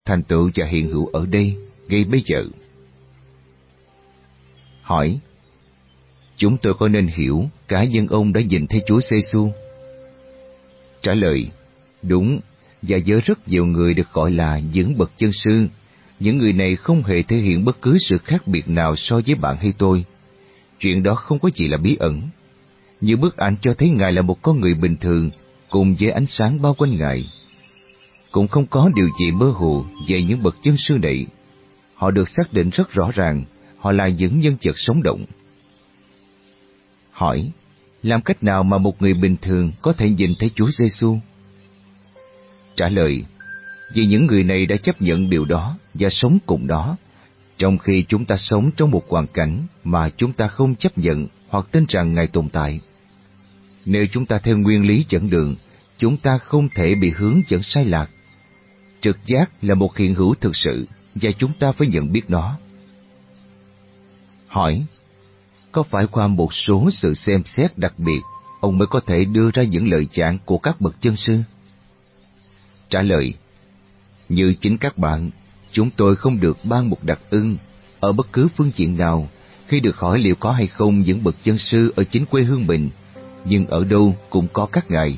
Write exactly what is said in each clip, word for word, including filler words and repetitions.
thành tựu và hiện hữu ở đây, ngay bây giờ. Hỏi: chúng tôi có nên hiểu cá nhân ông đã nhìn thấy Chúa Giêsu? Trả lời: đúng, và với rất nhiều người được gọi là những bậc chân sư, những người này không hề thể hiện bất cứ sự khác biệt nào so với bạn hay tôi. Chuyện đó không có gì là bí ẩn. Như bức ảnh cho thấy Ngài là một con người bình thường, cùng với ánh sáng bao quanh Ngài. Cũng không có điều gì mơ hồ về những bậc chân sư này. Họ được xác định rất rõ ràng, họ là những nhân vật sống động. Hỏi: làm cách nào mà một người bình thường có thể nhìn thấy Chúa Giêsu? Trả lời: vì những người này đã chấp nhận điều đó và sống cùng đó, trong khi chúng ta sống trong một hoàn cảnh mà chúng ta không chấp nhận hoặc tin rằng Ngài tồn tại. Nếu chúng ta theo nguyên lý dẫn đường, chúng ta không thể bị hướng dẫn sai lạc. Trực giác là một hiện hữu thực sự, và chúng ta phải nhận biết nó. Hỏi: có phải qua một số sự xem xét đặc biệt, ông mới có thể đưa ra những lời giảng của các bậc chân sư? Trả lời: như chính các bạn, chúng tôi không được ban một đặc ân ở bất cứ phương diện nào khi được hỏi liệu có hay không những bậc chân sư ở chính quê hương mình, nhưng ở đâu cũng có các ngài.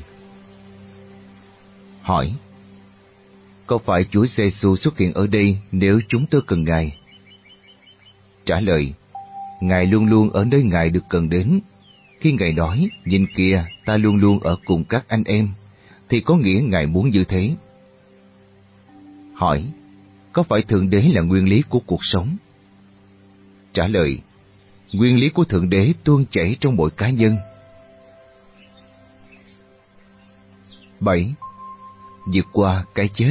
Hỏi: có phải Chúa Giêsu xuất hiện ở đây nếu chúng tôi cần Ngài? Trả lời: Ngài luôn luôn ở nơi Ngài được cần đến. Khi Ngài nói, nhìn kìa, ta luôn luôn ở cùng các anh em, thì có nghĩa Ngài muốn như thế. Hỏi: có phải Thượng Đế là nguyên lý của cuộc sống? Trả lời: nguyên lý của Thượng Đế tuôn chảy trong mỗi cá nhân. bảy. Vượt qua cái chết.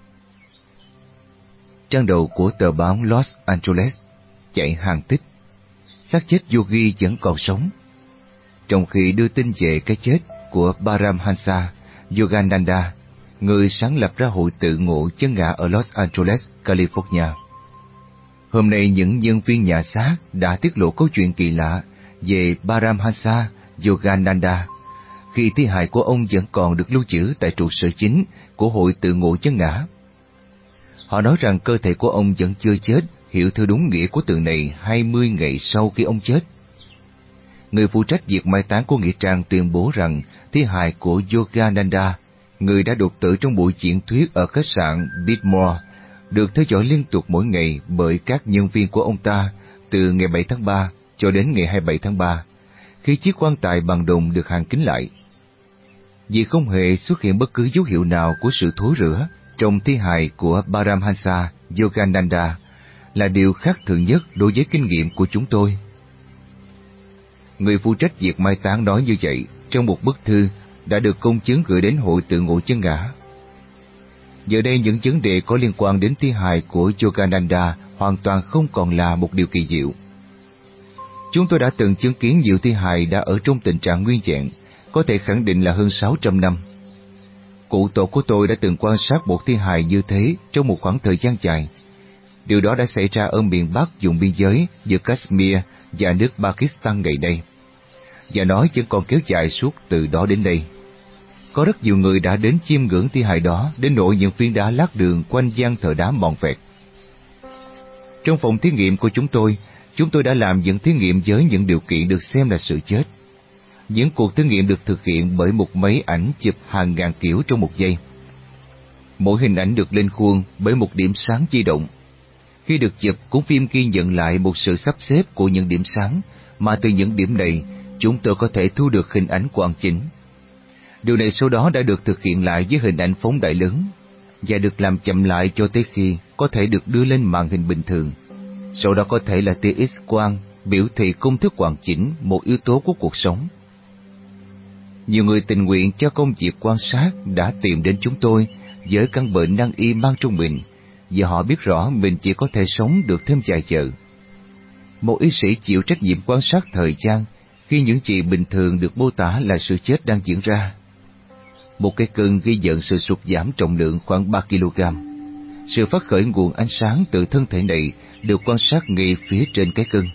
Trang đầu của tờ báo Los Angeles chạy hàng tích: xác chết yogi vẫn còn sống. Trong khi đưa tin về cái chết của Paramhansa Yogananda, người sáng lập ra hội tự ngộ chân ngã ở Los Angeles, California. Hôm nay, những nhân viên nhà xác đã tiết lộ câu chuyện kỳ lạ về Paramhansa Yogananda khi thi hài của ông vẫn còn được lưu trữ tại trụ sở chính của hội tự ngộ chân ngã. Họ nói rằng cơ thể của ông vẫn chưa chết, hiểu theo đúng nghĩa của từ này hai mươi ngày sau khi ông chết. Người phụ trách việc mai táng của nghĩa trang tuyên bố rằng thi hài của Yogananda, người đã đột tử trong buổi diễn thuyết ở khách sạn Bidmore, được theo dõi liên tục mỗi ngày bởi các nhân viên của ông ta từ ngày bảy tháng ba cho đến ngày hai mươi bảy tháng ba, khi chiếc quan tài bằng đồng được hàn kín lại. Vì không hề xuất hiện bất cứ dấu hiệu nào của sự thối rữa trong thi hài của Paramhansa Yogananda là điều khác thường nhất đối với kinh nghiệm của chúng tôi. Người phụ trách việc mai táng nói như vậy trong một bức thư đã được công chứng gửi đến hội tự ngộ chân ngã. Giờ đây, những vấn đề có liên quan đến thi hài của Yogananda hoàn toàn không còn là một điều kỳ diệu. Chúng tôi đã từng chứng kiến nhiều thi hài đã ở trong tình trạng nguyên vẹn, có thể khẳng định là hơn sáu trăm năm. Cụ tổ của tôi đã từng quan sát một thi hài như thế trong một khoảng thời gian dài. Điều đó đã xảy ra ở miền Bắc vùng biên giới giữa Kashmir và nước Pakistan ngày nay, và nó vẫn còn kéo dài suốt từ đó đến đây. Có rất nhiều người đã đến chiêm ngưỡng thi hài đó đến nỗi những phiến đá lát đường quanh gian thờ đá mòn vẹt. Trong phòng thí nghiệm của chúng tôi, chúng tôi đã làm những thí nghiệm với những điều kiện được xem là sự chết. Những cuộc thí nghiệm được thực hiện bởi một máy ảnh chụp hàng ngàn kiểu trong một giây. Mỗi hình ảnh được lên khuôn bởi một điểm sáng di động. Khi được chụp, cuốn phim ghi nhận lại một sự sắp xếp của những điểm sáng, mà từ những điểm này, chúng tôi có thể thu được hình ảnh hoàn chỉnh. Điều này sau đó đã được thực hiện lại với hình ảnh phóng đại lớn, và được làm chậm lại cho tới khi có thể được đưa lên màn hình bình thường. Sau đó có thể là tia X-quang, biểu thị công thức hoàn chỉnh một yếu tố của cuộc sống. Nhiều người tình nguyện cho công việc quan sát đã tìm đến chúng tôi với căn bệnh nan y mang trong mình, và họ biết rõ mình chỉ có thể sống được thêm vài giờ. Một y sĩ chịu trách nhiệm quan sát thời gian khi những gì bình thường được mô tả là sự chết đang diễn ra. Một cái cân ghi nhận sự sụt giảm trọng lượng khoảng ba ki lô gam. Sự phát khởi nguồn ánh sáng từ thân thể này được quan sát ngay phía trên cái cân.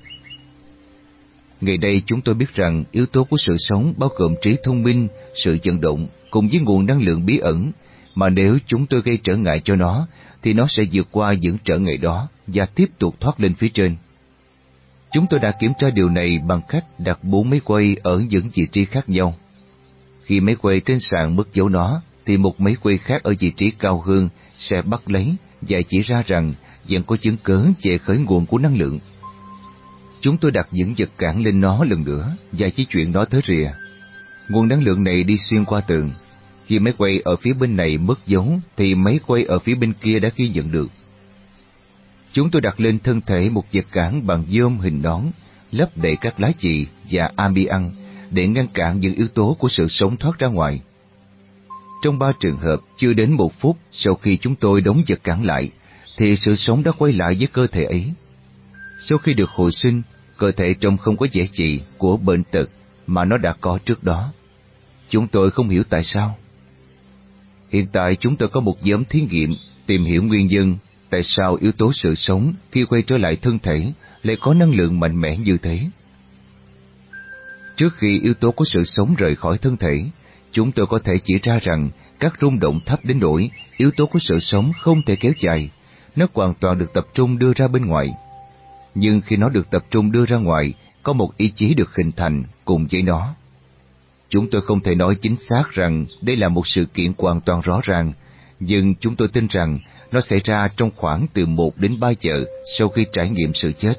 Ngày đây chúng tôi biết rằng yếu tố của sự sống bao gồm trí thông minh, sự vận động cùng với nguồn năng lượng bí ẩn mà nếu chúng tôi gây trở ngại cho nó, thì nó sẽ vượt qua những trở ngại đó và tiếp tục thoát lên phía trên. Chúng tôi đã kiểm tra điều này bằng cách đặt bốn máy quay ở những vị trí khác nhau. Khi máy quay trên sàn mất dấu nó, thì một máy quay khác ở vị trí cao hơn sẽ bắt lấy và chỉ ra rằng vẫn có chứng cớ về khởi nguồn của năng lượng. Chúng tôi đặt những vật cản lên nó lần nữa và chỉ chuyển nó tới rìa. Nguồn năng lượng này đi xuyên qua tường. Khi máy quay ở phía bên này mất dấu, thì máy quay ở phía bên kia đã ghi nhận được. Chúng tôi đặt lên thân thể một vật cản bằng nhôm hình nón, lấp đầy các lá chì và amian để ngăn cản những yếu tố của sự sống thoát ra ngoài. Trong ba trường hợp, chưa đến một phút sau khi chúng tôi đóng vật cản lại, thì sự sống đã quay lại với cơ thể ấy. Sau khi được hồi sinh, cơ thể trông không có vẻ gì của bệnh tật mà nó đã có trước đó. Chúng tôi không hiểu tại sao. Hiện tại chúng tôi có một nhóm thí nghiệm tìm hiểu nguyên nhân tại sao yếu tố sự sống khi quay trở lại thân thể lại có năng lượng mạnh mẽ như thế. Trước khi yếu tố của sự sống rời khỏi thân thể, chúng tôi có thể chỉ ra rằng các rung động thấp đến nỗi yếu tố của sự sống không thể kéo dài, nó hoàn toàn được tập trung đưa ra bên ngoài. Nhưng khi nó được tập trung đưa ra ngoài, có một ý chí được hình thành cùng với nó. Chúng tôi không thể nói chính xác rằng đây là một sự kiện hoàn toàn rõ ràng, nhưng chúng tôi tin rằng nó xảy ra trong khoảng từ một đến ba giờ sau khi trải nghiệm sự chết.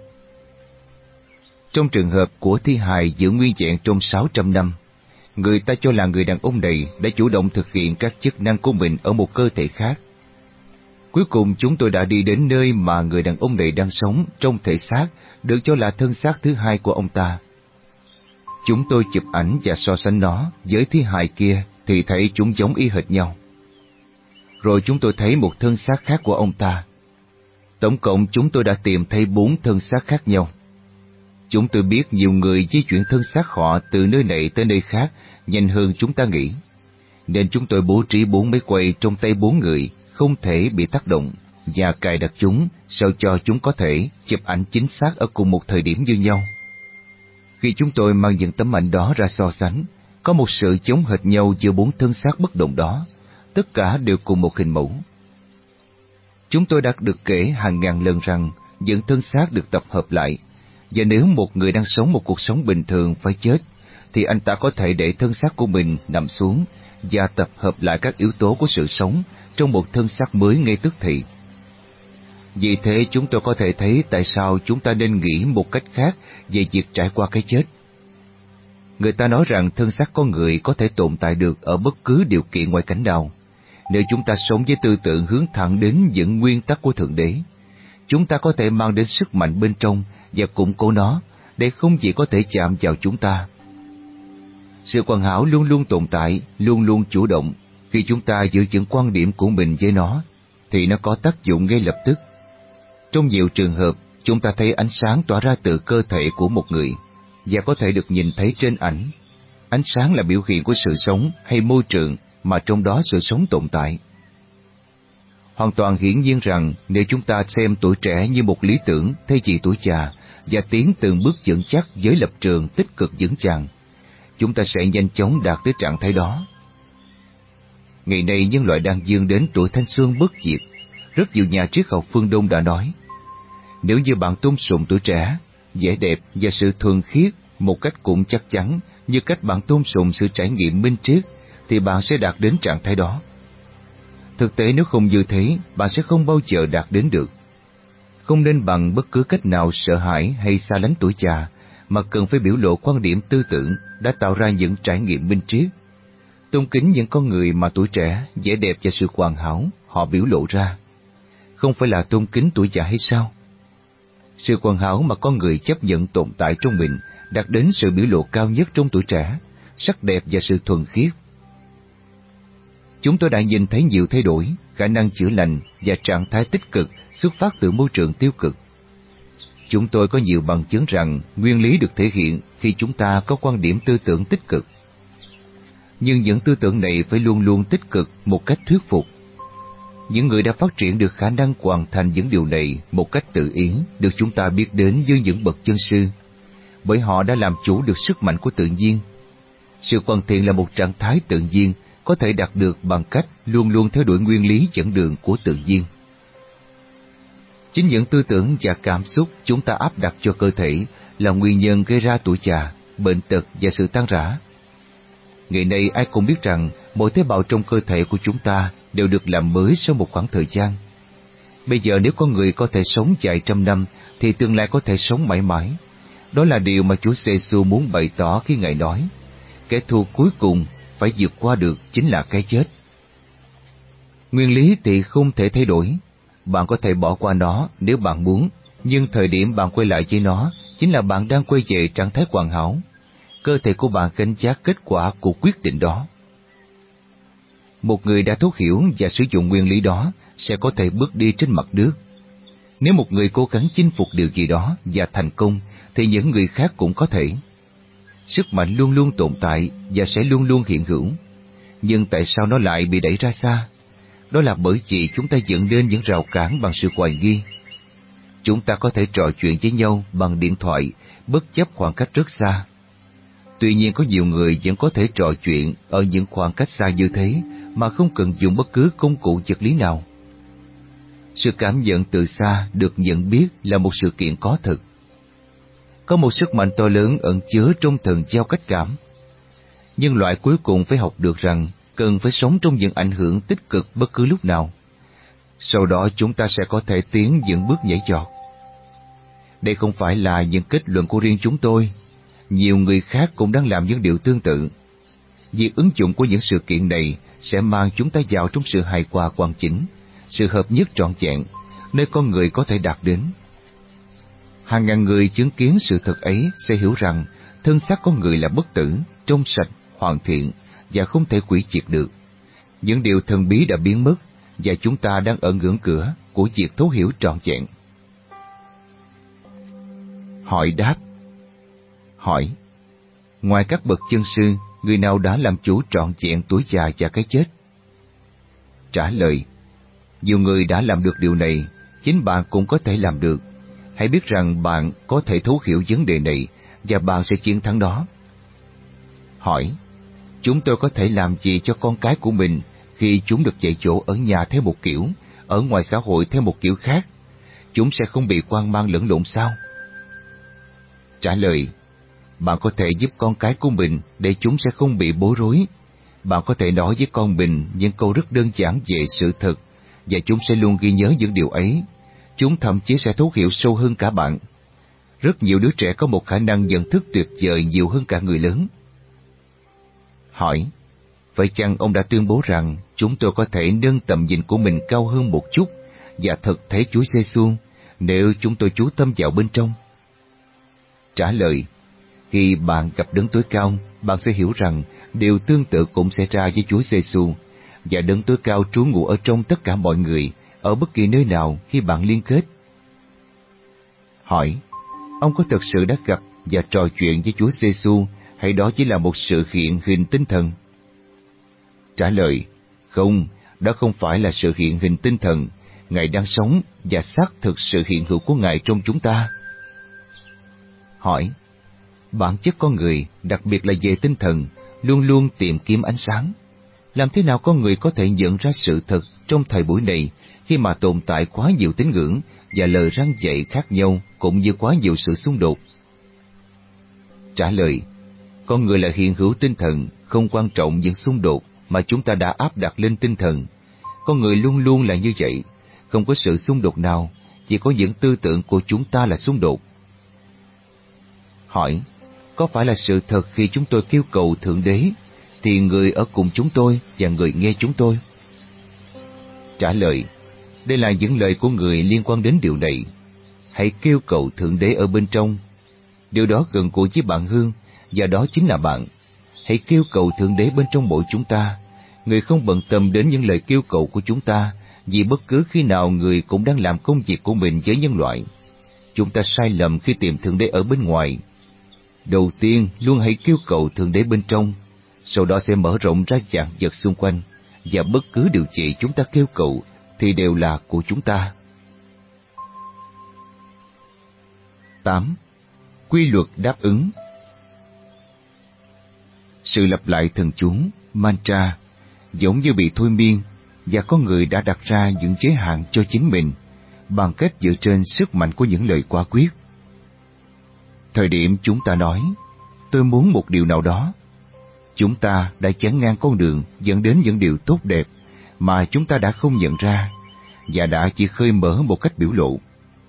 Trong trường hợp của thi hài giữ nguyên vẹn trong sáu trăm năm, người ta cho là người đàn ông này đã chủ động thực hiện các chức năng của mình ở một cơ thể khác. Cuối cùng chúng tôi đã đi đến nơi mà người đàn ông này đang sống trong thể xác được cho là thân xác thứ hai của ông ta. Chúng tôi chụp ảnh và so sánh nó với thi hài kia thì thấy chúng giống y hệt nhau. Rồi chúng tôi thấy một thân xác khác của ông ta. Tổng cộng chúng tôi đã tìm thấy bốn thân xác khác nhau. Chúng tôi biết nhiều người di chuyển thân xác họ từ nơi này tới nơi khác nhanh hơn chúng ta nghĩ, nên chúng tôi bố trí bốn máy quay trong tay bốn người không thể bị tác động và cài đặt chúng sao cho chúng có thể chụp ảnh chính xác ở cùng một thời điểm như nhau. Khi chúng tôi mang những tấm ảnh đó ra so sánh, có một sự giống hệt nhau giữa bốn thân xác bất động đó, tất cả đều cùng một hình mẫu. Chúng tôi đã được kể hàng ngàn lần rằng những thân xác được tập hợp lại, và nếu một người đang sống một cuộc sống bình thường phải chết, thì anh ta có thể để thân xác của mình nằm xuống và tập hợp lại các yếu tố của sự sống trong một thân xác mới ngay tức thì. Vì thế chúng tôi có thể thấy tại sao chúng ta nên nghĩ một cách khác về việc trải qua cái chết. Người ta nói rằng thân xác con người có thể tồn tại được ở bất cứ điều kiện ngoại cảnh nào. Nếu chúng ta sống với tư tưởng hướng thẳng đến những nguyên tắc của Thượng Đế, chúng ta có thể mang đến sức mạnh bên trong và củng cố nó để không chỉ có thể chạm vào chúng ta. Sự hoàn hảo luôn luôn tồn tại, luôn luôn chủ động. Khi chúng ta giữ vững quan điểm của mình với nó, thì nó có tác dụng ngay lập tức. Trong nhiều trường hợp, chúng ta thấy ánh sáng tỏa ra từ cơ thể của một người, và có thể được nhìn thấy trên ảnh. Ánh sáng là biểu hiện của sự sống hay môi trường mà trong đó sự sống tồn tại. Hoàn toàn hiển nhiên rằng nếu chúng ta xem tuổi trẻ như một lý tưởng thay vì tuổi già và tiến từng bước vững chắc với lập trường tích cực vững chàng, chúng ta sẽ nhanh chóng đạt tới trạng thái đó. Ngày nay nhân loại đang vươn đến tuổi thanh xuân bất diệt. Rất nhiều nhà triết học phương Đông đã nói, nếu như bạn tôn sùng tuổi trẻ, vẻ đẹp và sự thuần khiết một cách cũng chắc chắn như cách bạn tôn sùng sự trải nghiệm minh triết, thì bạn sẽ đạt đến trạng thái đó. Thực tế nếu không như thế, bạn sẽ không bao giờ đạt đến được. Không nên bằng bất cứ cách nào sợ hãi hay xa lánh tuổi già, mà cần phải biểu lộ quan điểm tư tưởng đã tạo ra những trải nghiệm minh triết. Tôn kính những con người mà tuổi trẻ, vẻ đẹp và sự hoàn hảo họ biểu lộ ra. Không phải là tôn kính tuổi già hay sao? Sự hoàn hảo mà con người chấp nhận tồn tại trong mình đạt đến sự biểu lộ cao nhất trong tuổi trẻ, sắc đẹp và sự thuần khiết. Chúng tôi đã nhìn thấy nhiều thay đổi, khả năng chữa lành và trạng thái tích cực xuất phát từ môi trường tiêu cực. Chúng tôi có nhiều bằng chứng rằng nguyên lý được thể hiện khi chúng ta có quan điểm tư tưởng tích cực. Nhưng những tư tưởng này phải luôn luôn tích cực một cách thuyết phục. Những người đã phát triển được khả năng hoàn thành những điều này một cách tự ý được chúng ta biết đến như những bậc chân sư, bởi họ đã làm chủ được sức mạnh của tự nhiên. Sự hoàn thiện là một trạng thái tự nhiên, có thể đạt được bằng cách luôn luôn theo đuổi nguyên lý dẫn đường của tự nhiên. Chính những tư tưởng và cảm xúc chúng ta áp đặt cho cơ thể là nguyên nhân gây ra tuổi già, bệnh tật và sự tan rã. Ngày nay ai cũng biết rằng mỗi tế bào trong cơ thể của chúng ta đều được làm mới sau một khoảng thời gian. Bây giờ nếu con người có thể sống vài trăm năm thì tương lai có thể sống mãi mãi. Đó là điều mà Chúa Giêsu muốn bày tỏ khi Ngài nói, kẻ thù cuối cùng phải vượt qua được chính là cái chết. Nguyên lý thì không thể thay đổi. Bạn có thể bỏ qua nó nếu bạn muốn, nhưng thời điểm bạn quay lại với nó chính là bạn đang quay về trạng thái hoàn hảo. Cơ thể của bạn gánh vác kết quả của quyết định đó. Một người đã thấu hiểu và sử dụng nguyên lý đó sẽ có thể bước đi trên mặt nước. Nếu một người cố gắng chinh phục điều gì đó và thành công, thì những người khác cũng có thể. Sức mạnh luôn luôn tồn tại và sẽ luôn luôn hiện hữu. Nhưng tại sao nó lại bị đẩy ra xa? Đó là bởi vì chúng ta dựng nên những rào cản bằng sự hoài nghi. Chúng ta có thể trò chuyện với nhau bằng điện thoại, bất chấp khoảng cách rất xa. Tuy nhiên có nhiều người vẫn có thể trò chuyện ở những khoảng cách xa như thế mà không cần dùng bất cứ công cụ vật lý nào. Sự cảm nhận từ xa được nhận biết là một sự kiện có thực. Có một sức mạnh to lớn ẩn chứa trong thần giao cách cảm. Nhưng loại cuối cùng phải học được rằng cần phải sống trong những ảnh hưởng tích cực bất cứ lúc nào. Sau đó chúng ta sẽ có thể tiến những bước nhảy vọt. Đây không phải là những kết luận của riêng chúng tôi. Nhiều người khác cũng đang làm những điều tương tự. Việc ứng dụng của những sự kiện này sẽ mang chúng ta vào trong sự hài hòa hoàn chỉnh, sự hợp nhất trọn vẹn, nơi con người có thể đạt đến. Hàng ngàn người chứng kiến sự thật ấy sẽ hiểu rằng thân xác con người là bất tử, trong sạch, hoàn thiện và không thể hủy diệt được. Những điều thần bí đã biến mất và chúng ta đang ở ngưỡng cửa của việc thấu hiểu trọn vẹn. Hỏi đáp. Hỏi: ngoài các bậc chân sư, người nào đã làm chủ trọn vẹn tuổi già và cái chết? Trả lời: nhiều người đã làm được điều này, chính bạn cũng có thể làm được. Hãy biết rằng bạn có thể thấu hiểu vấn đề này và bạn sẽ chiến thắng nó. Hỏi: chúng tôi có thể làm gì cho con cái của mình khi chúng được dạy dỗ ở nhà theo một kiểu, ở ngoài xã hội theo một kiểu khác? Chúng sẽ không bị hoang mang lẫn lộn sao? Trả lời: bạn có thể giúp con cái của mình để chúng sẽ không bị bối rối. Bạn có thể nói với con mình những câu rất đơn giản về sự thật và chúng sẽ luôn ghi nhớ những điều ấy. Chúng thậm chí sẽ thấu hiểu sâu hơn cả bạn. Rất nhiều đứa trẻ có một khả năng nhận thức tuyệt vời nhiều hơn cả người lớn. Hỏi: vậy chăng ông đã tuyên bố rằng chúng tôi có thể nâng tầm nhìn của mình cao hơn một chút và thật thấy Chúa Giêsu nếu chúng tôi chú tâm vào bên trong? Trả lời: khi bạn gặp đấng tối cao, bạn sẽ hiểu rằng điều tương tự cũng xảy ra với Chúa Giêsu, và đấng tối cao trú ngụ ở trong tất cả mọi người, ở bất kỳ nơi nào khi bạn liên kết. Hỏi: ông có thực sự đã gặp và trò chuyện với Chúa Giêsu, hay đó chỉ là một sự hiện hình tinh thần? Trả lời: không, đó không phải là sự hiện hình tinh thần. Ngài đang sống và xác thực sự hiện hữu của Ngài trong chúng ta. Hỏi: bản chất con người, đặc biệt là về tinh thần, luôn luôn tìm kiếm ánh sáng. Làm thế nào con người có thể nhận ra sự thật trong thời buổi này khi mà tồn tại quá nhiều tín ngưỡng và lời răn dạy khác nhau, cũng như quá nhiều sự xung đột? Trả lời: con người là hiện hữu tinh thần, không quan trọng những xung đột mà chúng ta đã áp đặt lên tinh thần. Con người luôn luôn là như vậy, không có sự xung đột nào, chỉ có những tư tưởng của chúng ta là xung đột. Hỏi: có phải là sự thật khi chúng tôi kêu cầu Thượng Đế, thì người ở cùng chúng tôi và người nghe chúng tôi? Trả lời: đây là những lời của người liên quan đến điều này. Hãy kêu cầu Thượng Đế ở bên trong. Điều đó gần gũi với bạn hơn, và đó chính là bạn. Hãy kêu cầu Thượng Đế bên trong mỗi chúng ta. Người không bận tâm đến những lời kêu cầu của chúng ta, vì bất cứ khi nào người cũng đang làm công việc của mình với nhân loại. Chúng ta sai lầm khi tìm Thượng Đế ở bên ngoài. Đầu tiên, luôn hãy kêu cầu Thượng Đế bên trong, sau đó sẽ mở rộng ra vạn vật xung quanh, và bất cứ điều gì chúng ta kêu cầu thì đều là của chúng ta. tám. Quy luật đáp ứng. Sự lặp lại thần chú, mantra, giống như bị thôi miên, và có người đã đặt ra những giới hạn cho chính mình bằng cách dựa trên sức mạnh của những lời quả quyết. Thời điểm chúng ta nói, tôi muốn một điều nào đó, chúng ta đã chắn ngang con đường dẫn đến những điều tốt đẹp mà chúng ta đã không nhận ra và đã chỉ khơi mở một cách biểu lộ.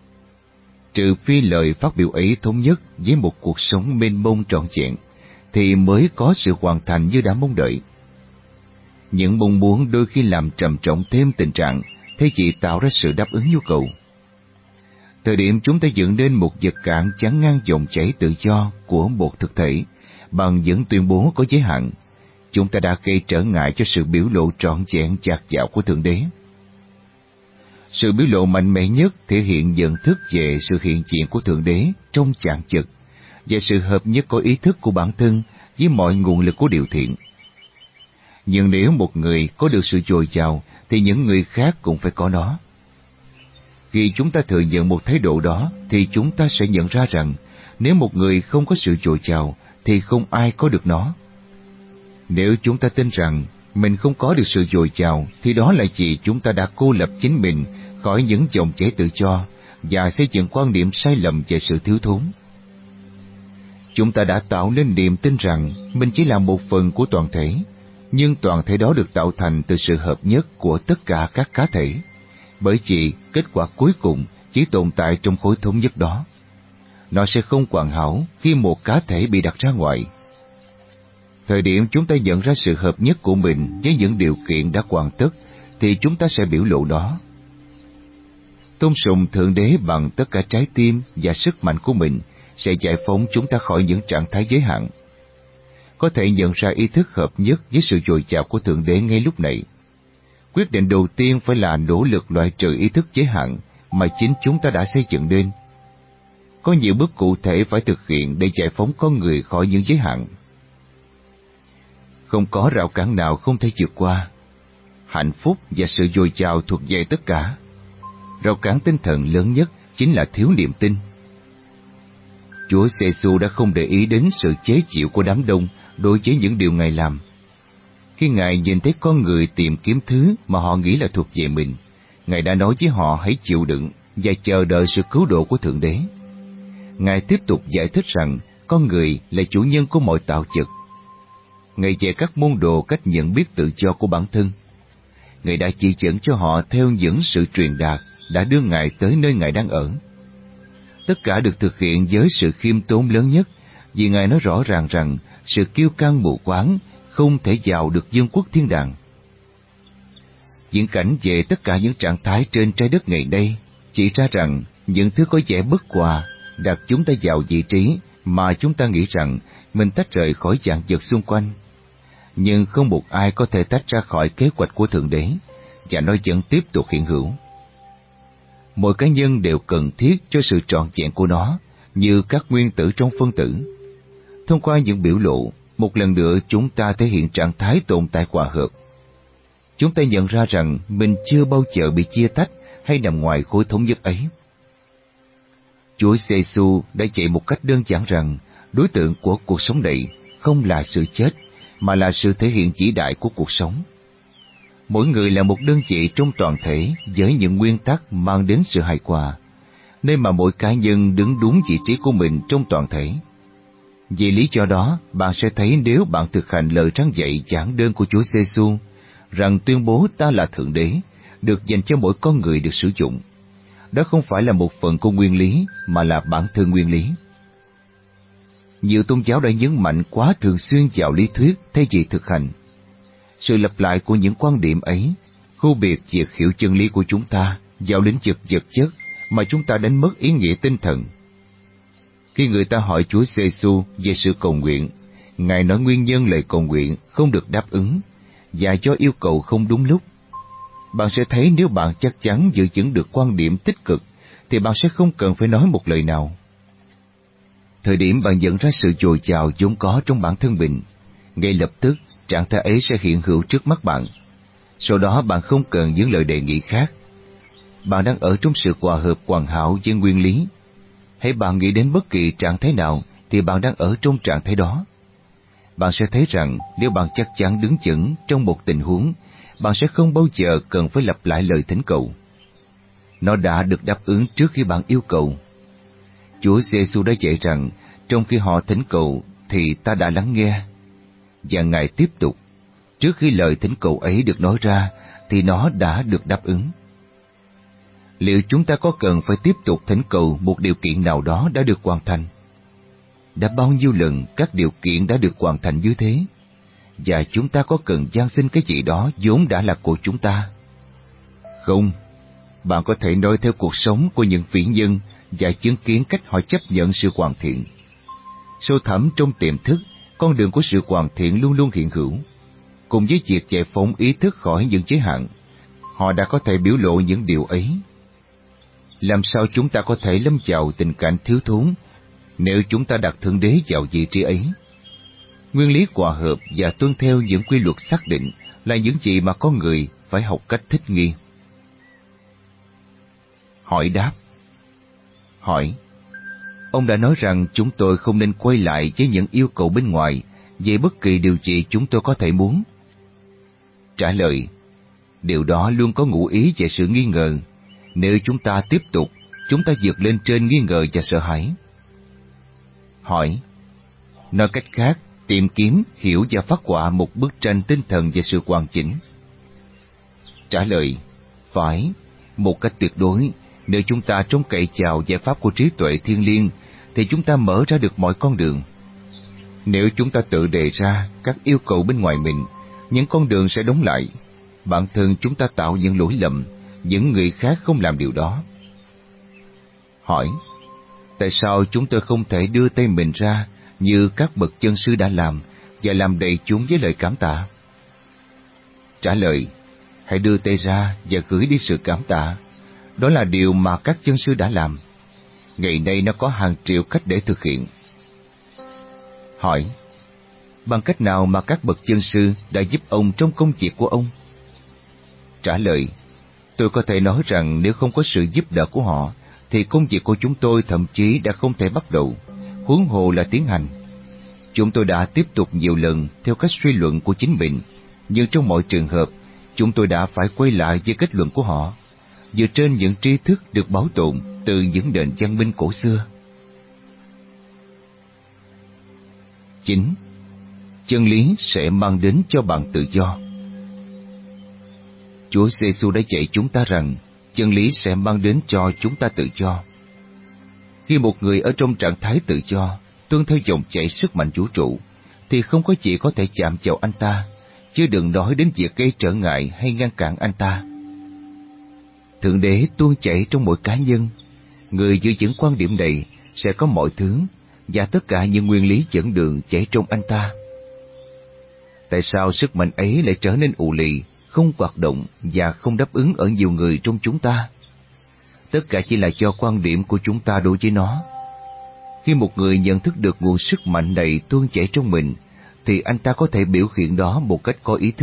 Trừ phi lời phát biểu ấy thống nhất với một cuộc sống mênh mông trọn vẹn, thì mới có sự hoàn thành như đã mong đợi. Những mong muốn đôi khi làm trầm trọng thêm tình trạng, thế chỉ tạo ra sự đáp ứng nhu cầu. Thời điểm chúng ta dựng nên một vật cản chắn ngang dòng chảy tự do của một thực thể bằng những tuyên bố có giới hạn, chúng ta đã gây trở ngại cho sự biểu lộ trọn vẹn dạt dào của Thượng Đế. Sự biểu lộ mạnh mẽ nhất thể hiện nhận thức về sự hiện diện của Thượng Đế trong chạng chực và sự hợp nhất có ý thức của bản thân với mọi nguồn lực của điều thiện. Nhưng nếu một người có được sự dồi dào thì những người khác cũng phải có nó. Khi chúng ta thừa nhận một thái độ đó thì chúng ta sẽ nhận ra rằng nếu một người không có sự dồi dào thì không ai có được nó. Nếu chúng ta tin rằng mình không có được sự dồi dào thì đó là vì chúng ta đã cô lập chính mình khỏi những dòng chảy tự do và xây dựng quan điểm sai lầm về sự thiếu thốn. Chúng ta đã tạo nên niềm tin rằng mình chỉ là một phần của toàn thể, nhưng toàn thể đó được tạo thành từ sự hợp nhất của tất cả các cá thể, bởi vì kết quả cuối cùng chỉ tồn tại trong khối thống nhất đó. Nó sẽ không hoàn hảo khi một cá thể bị đặt ra ngoài. Thời điểm chúng ta nhận ra sự hợp nhất của mình với những điều kiện đã hoàn tất, thì chúng ta sẽ biểu lộ đó. Tôn sùng Thượng Đế bằng tất cả trái tim và sức mạnh của mình sẽ giải phóng chúng ta khỏi những trạng thái giới hạn. Có thể nhận ra ý thức hợp nhất với sự dồi dào của Thượng Đế ngay lúc này. Quyết định đầu tiên phải là nỗ lực loại trừ ý thức giới hạn mà chính chúng ta đã xây dựng nên. Có nhiều bước cụ thể phải thực hiện để giải phóng con người khỏi những giới hạn. Không có rào cản nào không thể vượt qua. Hạnh phúc và sự dồi dào thuộc về tất cả. Rào cản tinh thần lớn nhất chính là thiếu niềm tin. Chúa Giê-xu đã không để ý đến sự chế giễu của đám đông đối với những điều Ngài làm. Khi Ngài nhìn thấy con người tìm kiếm thứ mà họ nghĩ là thuộc về mình, Ngài đã nói với họ hãy chịu đựng và chờ đợi sự cứu độ của Thượng Đế. Ngài tiếp tục giải thích rằng con người là chủ nhân của mọi tạo vật. Ngài dạy các môn đồ cách nhận biết tự do của bản thân. Ngài đã chỉ dẫn cho họ theo những sự truyền đạt đã đưa Ngài tới nơi Ngài đang ở. Tất cả được thực hiện với sự khiêm tốn lớn nhất, vì Ngài nói rõ ràng rằng sự kiêu căng mù quáng không thể vào được vương quốc thiên đàng. Diễn cảnh về tất cả những trạng thái trên trái đất ngày nay chỉ ra rằng những thứ có vẻ bất hòa đặt chúng ta vào vị trí mà chúng ta nghĩ rằng mình tách rời khỏi vạn vật xung quanh. Nhưng không một ai có thể tách ra khỏi kế hoạch của Thượng Đế, và nó vẫn tiếp tục hiện hữu. Mỗi cá nhân đều cần thiết cho sự trọn vẹn của nó, như các nguyên tử trong phân tử. Thông qua những biểu lộ, một lần nữa chúng ta thể hiện trạng thái tồn tại hòa hợp. Chúng ta nhận ra rằng mình chưa bao giờ bị chia tách hay nằm ngoài khối thống nhất ấy. Chúa Giê-xu đã dạy một cách đơn giản rằng đối tượng của cuộc sống này không là sự chết, mà là sự thể hiện vĩ đại của cuộc sống. Mỗi người là một đơn vị trong toàn thể với những nguyên tắc mang đến sự hài hòa, nơi mà mỗi cá nhân đứng đúng vị trí của mình trong toàn thể. Vì lý do đó, bạn sẽ thấy nếu bạn thực hành lời răn dạy giản đơn của Chúa Giê-xu, rằng tuyên bố ta là Thượng Đế, được dành cho mỗi con người được sử dụng. Đó không phải là một phần của nguyên lý, mà là bản thân nguyên lý. Nhiều tôn giáo đã nhấn mạnh quá thường xuyên vào lý thuyết thay vì thực hành. Sự lặp lại của những quan điểm ấy khu biệt việc hiểu chân lý của chúng ta vào lĩnh vực vật chất mà chúng ta đánh mất ý nghĩa tinh thần. Khi người ta hỏi Chúa Giê-xu về sự cầu nguyện, Ngài nói nguyên nhân lời cầu nguyện không được đáp ứng và do yêu cầu không đúng lúc. Bạn sẽ thấy nếu bạn chắc chắn giữ vững được quan điểm tích cực thì bạn sẽ không cần phải nói một lời nào. Thời điểm bạn nhận ra sự dồi dào vốn có trong bản thân mình, ngay lập tức trạng thái ấy sẽ hiện hữu trước mắt bạn. Sau đó bạn không cần những lời đề nghị khác. Bạn đang ở trong sự hòa hợp hoàn hảo với nguyên lý. Hãy bạn nghĩ đến bất kỳ trạng thái nào thì bạn đang ở trong trạng thái đó. bạn sẽ thấy rằng nếu bạn chắc chắn đứng vững trong một tình huống, bạn sẽ không bao giờ cần phải lặp lại lời thỉnh cầu. Nó đã được đáp ứng trước khi bạn yêu cầu. Chúa Giêsu đã dạy rằng trong khi họ thỉnh cầu thì ta đã lắng nghe. Và Ngài tiếp tục, trước khi lời thỉnh cầu ấy được nói ra thì nó đã được đáp ứng. Liệu chúng ta có cần phải tiếp tục thỉnh cầu một điều kiện nào đó đã được hoàn thành? Đã bao nhiêu lần các điều kiện đã được hoàn thành như thế? Và chúng ta có cần van xin cái gì đó vốn đã là của chúng ta? Không, bạn có thể nói theo cuộc sống của những vĩ nhân và chứng kiến cách họ chấp nhận sự hoàn thiện. Sâu thẳm trong tiềm thức, con đường của sự hoàn thiện luôn luôn hiện hữu. Cùng với việc giải phóng ý thức khỏi những giới hạn, họ đã có thể biểu lộ những điều ấy. Làm sao chúng ta có thể lâm vào tình cảnh thiếu thốn nếu chúng ta đặt Thượng Đế vào vị trí ấy? Nguyên lý hòa hợp và tuân theo những quy luật xác định là những gì mà con người phải học cách thích nghi. Hỏi đáp. Hỏi: ông đã nói rằng chúng tôi không nên quay lại với những yêu cầu bên ngoài về bất kỳ điều gì chúng tôi có thể muốn. Trả lời: điều đó luôn có ngụ ý về sự nghi ngờ. Nếu chúng ta tiếp tục, chúng ta vượt lên trên nghi ngờ và sợ hãi. Hỏi: nói cách khác, tìm kiếm, hiểu và phát họa một bức tranh tinh thần về sự hoàn chỉnh. Trả lời: phải, một cách tuyệt đối. Nếu chúng ta trông cậy vào giải pháp của trí tuệ thiên liêng, thì chúng ta mở ra được mọi con đường. Nếu chúng ta tự đề ra các yêu cầu bên ngoài mình, những con đường sẽ đóng lại. Bản thân chúng ta tạo những lỗi lầm, những người khác không làm điều đó. Hỏi: tại sao chúng tôi không thể đưa tay mình ra như các bậc chân sư đã làm và làm đầy chúng với lời cảm tạ? Trả lời: hãy đưa tay ra và gửi đi sự cảm tạ. Đó là điều mà các chân sư đã làm. Ngày nay nó có hàng triệu cách để thực hiện. Hỏi: bằng cách nào mà các bậc chân sư đã giúp ông trong công việc của ông? Trả lời: tôi có thể nói rằng nếu không có sự giúp đỡ của họ, thì công việc của chúng tôi thậm chí đã không thể bắt đầu, huống hồ là tiến hành. Chúng tôi đã tiếp tục nhiều lần theo cách suy luận của chính mình, nhưng trong mọi trường hợp, chúng tôi đã phải quay lại với kết luận của họ, dựa trên những tri thức được bảo tồn từ những nền văn minh cổ xưa. chín. Chân lý sẽ mang đến cho bạn tự do. Chúa Giêsu đã dạy chúng ta rằng chân lý sẽ mang đến cho chúng ta tự do. Khi một người ở trong trạng thái tự do, tuân theo dòng chảy sức mạnh vũ trụ, thì không có gì có thể chạm vào anh ta, chứ đừng nói đến việc gây trở ngại hay ngăn cản anh ta. Thượng Đế tuôn chảy trong mỗi cá nhân. Người giữ vững quan điểm này sẽ có mọi thứ và tất cả những nguyên lý dẫn đường chảy trong anh ta. Tại sao sức mạnh ấy lại trở nên ù lì, không hoạt động và không đáp ứng ở nhiều người trong chúng ta? Tất cả chỉ là do quan điểm của chúng ta đối với nó. Khi một người nhận thức được nguồn sức mạnh này tuôn chảy trong mình, thì anh ta có thể biểu hiện đó một cách có ý thức.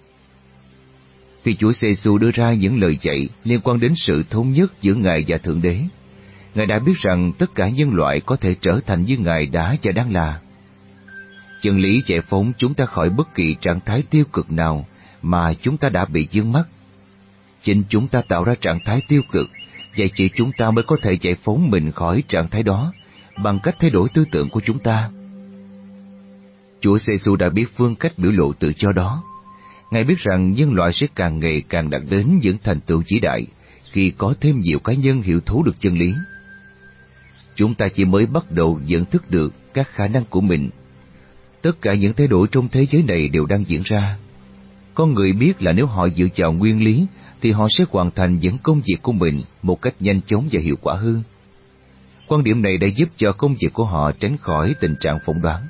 Khi Chúa Giêsu đưa ra những lời dạy liên quan đến sự thống nhất giữa Ngài và Thượng Đế, Ngài đã biết rằng tất cả nhân loại có thể trở thành như Ngài đã và đang là. Chân lý giải phóng chúng ta khỏi bất kỳ trạng thái tiêu cực nào mà chúng ta đã bị vướng mắc. Chính chúng ta tạo ra trạng thái tiêu cực, và chỉ chúng ta mới có thể giải phóng mình khỏi trạng thái đó bằng cách thay đổi tư tưởng của chúng ta. Chúa Giêsu đã biết phương cách biểu lộ tự do đó. Ngài biết rằng nhân loại sẽ càng ngày càng đạt đến những thành tựu vĩ đại khi có thêm nhiều cá nhân hiểu thấu được chân lý. Chúng ta chỉ mới bắt đầu nhận thức được các khả năng của mình. Tất cả những thay đổi trong thế giới này đều đang diễn ra. Con người biết là nếu họ dựa vào nguyên lý thì họ sẽ hoàn thành những công việc của mình một cách nhanh chóng và hiệu quả hơn. Quan điểm này đã giúp cho công việc của họ tránh khỏi tình trạng phỏng đoán.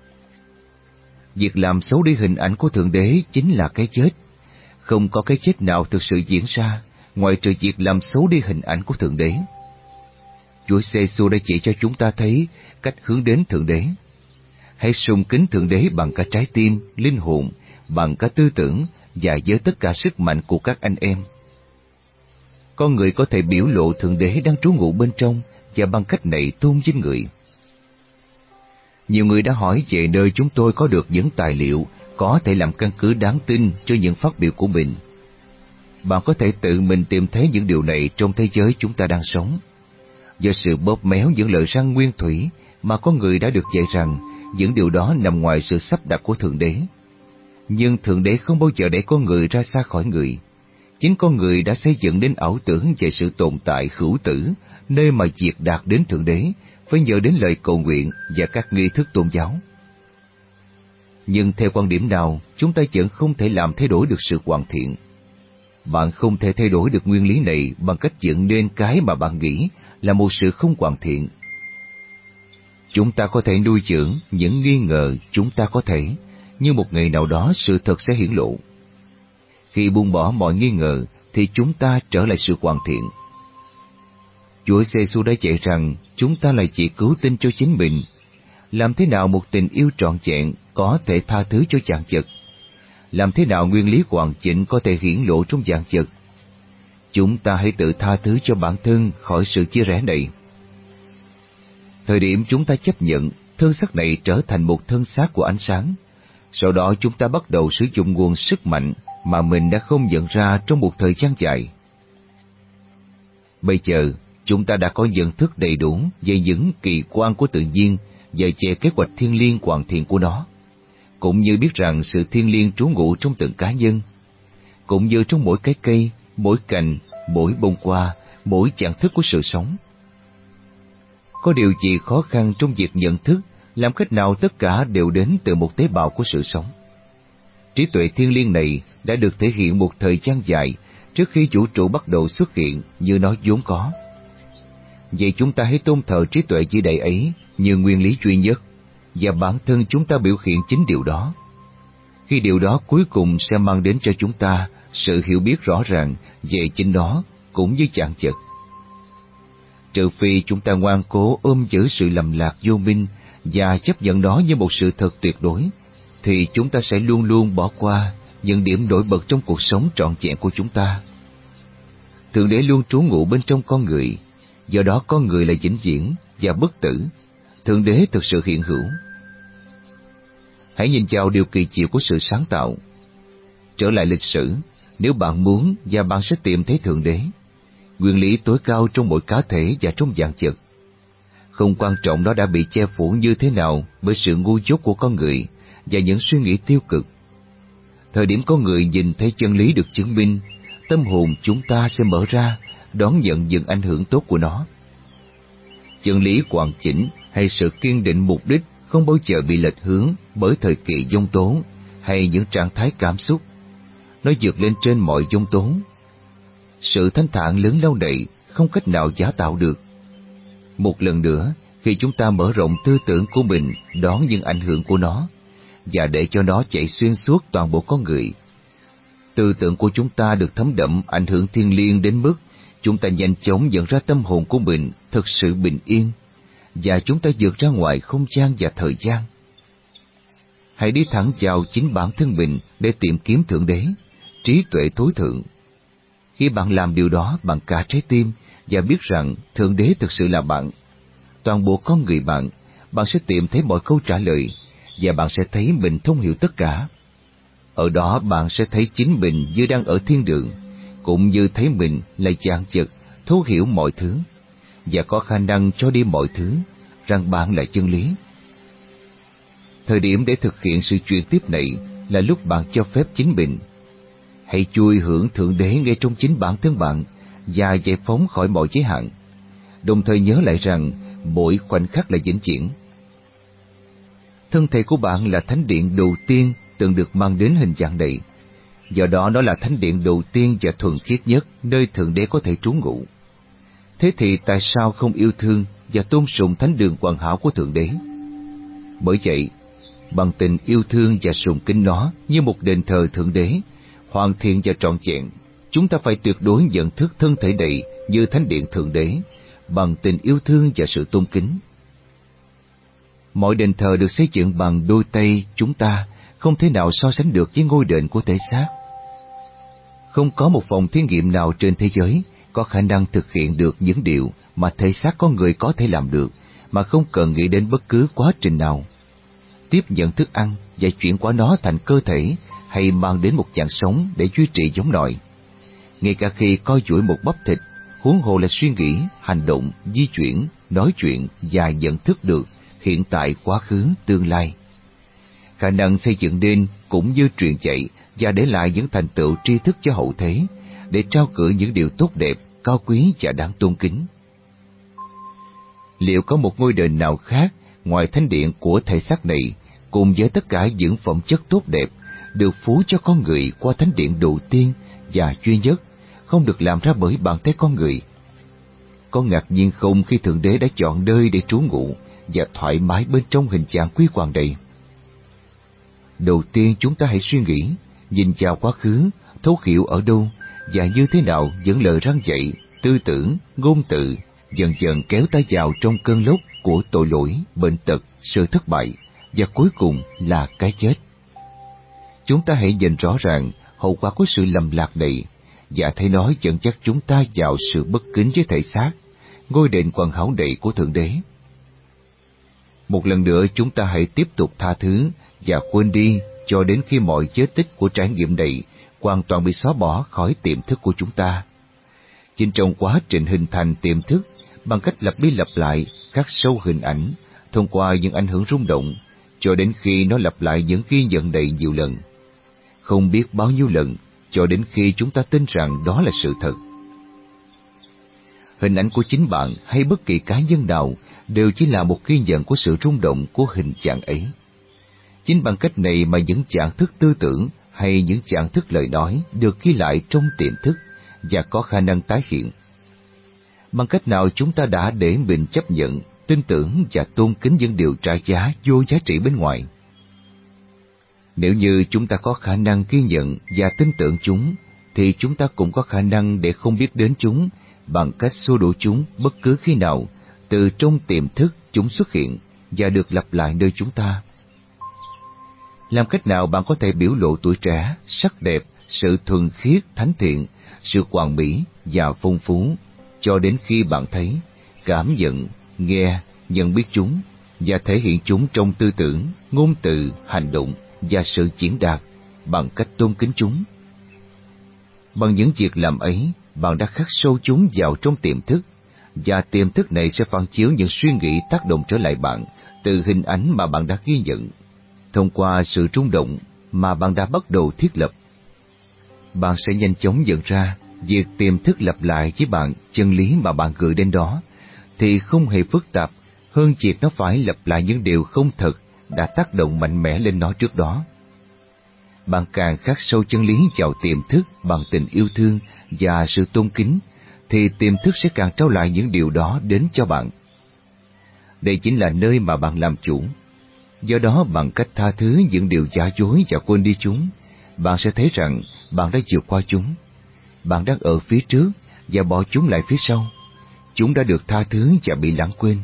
Việc làm xấu đi hình ảnh của Thượng Đế chính là cái chết. Không có cái chết nào thực sự diễn ra ngoại trừ việc làm xấu đi hình ảnh của Thượng Đế. Chúa Giêsu đã chỉ cho chúng ta thấy cách hướng đến Thượng Đế. Hãy sùng kính Thượng Đế bằng cả trái tim, linh hồn, bằng cả tư tưởng và với tất cả sức mạnh của các anh em. Con người có thể biểu lộ Thượng Đế đang trú ngụ bên trong và bằng cách này tôn vinh người. Nhiều người đã hỏi về nơi chúng tôi có được những tài liệu có thể làm căn cứ đáng tin cho những phát biểu của mình. Bạn có thể tự mình tìm thấy những điều này trong thế giới chúng ta đang sống. Do sự bóp méo những lời răn nguyên thủy mà có người đã được dạy rằng những điều đó nằm ngoài sự sắp đặt của Thượng Đế. Nhưng Thượng Đế không bao giờ để con người ra xa khỏi người. Chính con người đã xây dựng nên ảo tưởng về sự tồn tại hữu tử, nơi mà việc đạt đến Thượng Đế phải nhờ đến lời cầu nguyện và các nghi thức tôn giáo. Nhưng theo quan điểm nào, chúng ta vẫn không thể làm thay đổi được sự hoàn thiện. Bạn không thể thay đổi được nguyên lý này bằng cách dựng nên cái mà bạn nghĩ là một sự không hoàn thiện. Chúng ta có thể nuôi dưỡng những nghi ngờ, chúng ta có thể, nhưng một ngày nào đó sự thật sẽ hiển lộ. Khi buông bỏ mọi nghi ngờ thì chúng ta trở lại sự hoàn thiện. Chúa Giêsu đã dạy rằng chúng ta là chỉ cứu tinh cho chính mình. Làm thế nào một tình yêu trọn vẹn có thể tha thứ cho vạn vật? Làm thế nào nguyên lý hoàn chỉnh có thể hiển lộ trong vạn vật? Chúng ta hãy tự tha thứ cho bản thân khỏi sự chia rẽ này. Thời điểm chúng ta chấp nhận thân xác này trở thành một thân xác của ánh sáng, sau đó chúng ta bắt đầu sử dụng nguồn sức mạnh mà mình đã không nhận ra trong một thời gian dài. Bây giờ, chúng ta đã có nhận thức đầy đủ về những kỳ quan của tự nhiên và về kế hoạch thiên liêng hoàn thiện của nó, cũng như biết rằng sự thiên liêng trú ngụ trong từng cá nhân, cũng như trong mỗi cái cây, mỗi cành, mỗi bông hoa, mỗi dạng thức của sự sống. Có điều gì khó khăn trong việc nhận thức làm cách nào tất cả đều đến từ một tế bào của sự sống? Trí tuệ thiên liêng này đã được thể hiện một thời gian dài trước khi vũ trụ bắt đầu xuất hiện như nó vốn có. Vậy chúng ta hãy tôn thờ trí tuệ vĩ đại ấy như nguyên lý duy nhất, và bản thân chúng ta biểu hiện chính điều đó. Khi điều đó cuối cùng sẽ mang đến cho chúng ta sự hiểu biết rõ ràng về chính nó cũng như vạn vật. Trừ phi chúng ta ngoan cố ôm giữ sự lầm lạc vô minh và chấp nhận nó như một sự thật tuyệt đối, thì chúng ta sẽ luôn luôn bỏ qua những điểm nổi bật trong cuộc sống trọn vẹn của chúng ta. Thượng Đế luôn trú ngụ bên trong con người, do đó con người là vĩnh viễn và bất tử. Thượng Đế thực sự hiện hữu. Hãy nhìn vào điều kỳ diệu của sự sáng tạo. Trở lại lịch sử, nếu bạn muốn, và bạn sẽ tìm thấy Thượng Đế, nguyên lý tối cao trong mỗi cá thể và trong vạn vật. Không quan trọng nó đã bị che phủ như thế nào bởi sự ngu dốt của con người và những suy nghĩ tiêu cực. Thời điểm con người nhìn thấy chân lý được chứng minh, tâm hồn chúng ta sẽ mở ra, đón nhận những ảnh hưởng tốt của nó. Chân lý hoàn chỉnh hay sự kiên định mục đích không bao giờ bị lệch hướng bởi thời kỳ vông tố hay những trạng thái cảm xúc. Nó vượt lên trên mọi vông tố. Sự thanh thản lớn lao này không cách nào giả tạo được. Một lần nữa, khi chúng ta mở rộng tư tưởng của mình đón những ảnh hưởng của nó và để cho nó chạy xuyên suốt toàn bộ con người, tư tưởng của chúng ta được thấm đẫm ảnh hưởng thiêng liêng đến mức chúng ta nhanh chóng nhận ra tâm hồn của mình thực sự bình yên, và chúng ta vượt ra ngoài không gian và thời gian. Hãy đi thẳng vào chính bản thân mình để tìm kiếm Thượng Đế, trí tuệ tối thượng. Khi bạn làm điều đó bằng cả trái tim và biết rằng Thượng Đế thực sự là bạn, toàn bộ con người bạn, bạn sẽ tìm thấy mọi câu trả lời và bạn sẽ thấy mình thông hiểu tất cả. Ở đó bạn sẽ thấy chính mình như đang ở thiên đường, cũng như thấy mình là vạn vật, thấu hiểu mọi thứ và có khả năng cho đi mọi thứ, rằng bạn là chân lý. Thời điểm để thực hiện sự chuyển tiếp này là lúc bạn cho phép chính mình. Hãy chui hưởng Thượng Đế ngay trong chính bản thân bạn và giải phóng khỏi mọi giới hạn, đồng thời nhớ lại rằng mỗi khoảnh khắc là vĩnh viễn. Thân thể của bạn là thánh điện đầu tiên từng được mang đến hình dạng này, do đó nó là thánh điện đầu tiên và thuần khiết nhất nơi Thượng Đế có thể trú ngụ. Thế thì tại sao không yêu thương và tôn sùng thánh đường hoàn hảo của Thượng Đế? Bởi vậy, bằng tình yêu thương và sùng kính nó như một đền thờ Thượng Đế, hoàn thiện và trọn vẹn, chúng ta phải tuyệt đối nhận thức thân thể này như thánh điện Thượng Đế, bằng tình yêu thương và sự tôn kính. Mọi đền thờ được xây dựng bằng đôi tay chúng ta không thể nào so sánh được với ngôi đền của thể xác. Không có một phòng thí nghiệm nào trên thế giới có khả năng thực hiện được những điều mà thể xác con người có thể làm được mà không cần nghĩ đến bất cứ quá trình nào, tiếp nhận thức ăn và chuyển qua nó thành cơ thể hay mang đến một dạng sống để duy trì giống nòi. Ngay cả khi coi duỗi một bắp thịt, huống hồ là suy nghĩ, hành động, di chuyển, nói chuyện và nhận thức được hiện tại, quá khứ, tương lai. Khả năng xây dựng nên cũng như truyền dạy và để lại những thành tựu tri thức cho hậu thế, để trao gửi những điều tốt đẹp, cao quý và đáng tôn kính. Liệu có một ngôi đền nào khác ngoài thánh điện của thể xác này, cùng với tất cả những phẩm chất tốt đẹp, được phú cho con người qua thánh điện đầu tiên và duy nhất, không được làm ra bởi bàn tay con người? Có ngạc nhiên không khi Thượng Đế đã chọn nơi để trú ngụ và thoải mái bên trong hình dạng quy hoàng này? Đầu tiên chúng ta hãy suy nghĩ, nhìn vào quá khứ, thấu hiểu ở đâu và như thế nào những lời răn dạy, tư tưởng, ngôn từ dần dần kéo ta vào trong cơn lốc của tội lỗi, bệnh tật, sự thất bại và cuối cùng là cái chết. Chúng ta hãy nhìn rõ ràng hậu quả của sự lầm lạc này và thấy nó dẫn dắt chúng ta vào sự bất kính với thể xác, ngôi đền hoàn hảo này của Thượng Đế. Một lần nữa chúng ta hãy tiếp tục tha thứ và quên đi cho đến khi mọi vết tích của trải nghiệm này hoàn toàn bị xóa bỏ khỏi tiềm thức của chúng ta. Chính trong quá trình hình thành tiềm thức, bằng cách lặp đi lặp lại khắc sâu hình ảnh thông qua những ảnh hưởng rung động, cho đến khi nó lặp lại những ghi nhận này nhiều lần, không biết bao nhiêu lần, cho đến khi chúng ta tin rằng đó là sự thật. Hình ảnh của chính bạn hay bất kỳ cá nhân nào đều chỉ là một ghi nhận của sự rung động của hình trạng ấy. Chính bằng cách này mà những trạng thức tư tưởng hay những trạng thức lời nói được ghi lại trong tiềm thức và có khả năng tái hiện. Bằng cách nào chúng ta đã để mình chấp nhận, tin tưởng và tôn kính những điều trả giá vô giá trị bên ngoài? Nếu như chúng ta có khả năng ghi nhận và tin tưởng chúng, thì chúng ta cũng có khả năng để không biết đến chúng bằng cách xua đuổi chúng bất cứ khi nào từ trong tiềm thức chúng xuất hiện và được lặp lại nơi chúng ta. Làm cách nào bạn có thể biểu lộ tuổi trẻ, sắc đẹp, sự thuần khiết, thánh thiện, sự hoàn mỹ và phong phú, cho đến khi bạn thấy, cảm nhận, nghe, nhận biết chúng và thể hiện chúng trong tư tưởng, ngôn từ, hành động và sự diễn đạt bằng cách tôn kính chúng? Bằng những việc làm ấy, bạn đã khắc sâu chúng vào trong tiềm thức, và tiềm thức này sẽ phản chiếu những suy nghĩ tác động trở lại bạn từ hình ảnh mà bạn đã ghi nhận, thông qua sự rung động mà bạn đã bắt đầu thiết lập. Bạn sẽ nhanh chóng nhận ra việc tiềm thức lặp lại với bạn chân lý mà bạn gửi đến đó thì không hề phức tạp hơn việc nó phải lặp lại những điều không thật đã tác động mạnh mẽ lên nó trước đó. Bạn càng khắc sâu chân lý vào tiềm thức bằng tình yêu thương và sự tôn kính, thì tiềm thức sẽ càng trao lại những điều đó đến cho bạn. Đây chính là nơi mà bạn làm chủ. Do đó, bằng cách tha thứ những điều giả dối và quên đi chúng, bạn sẽ thấy rằng bạn đã vượt qua chúng. Bạn đang ở phía trước và bỏ chúng lại phía sau. Chúng đã được tha thứ và bị lãng quên.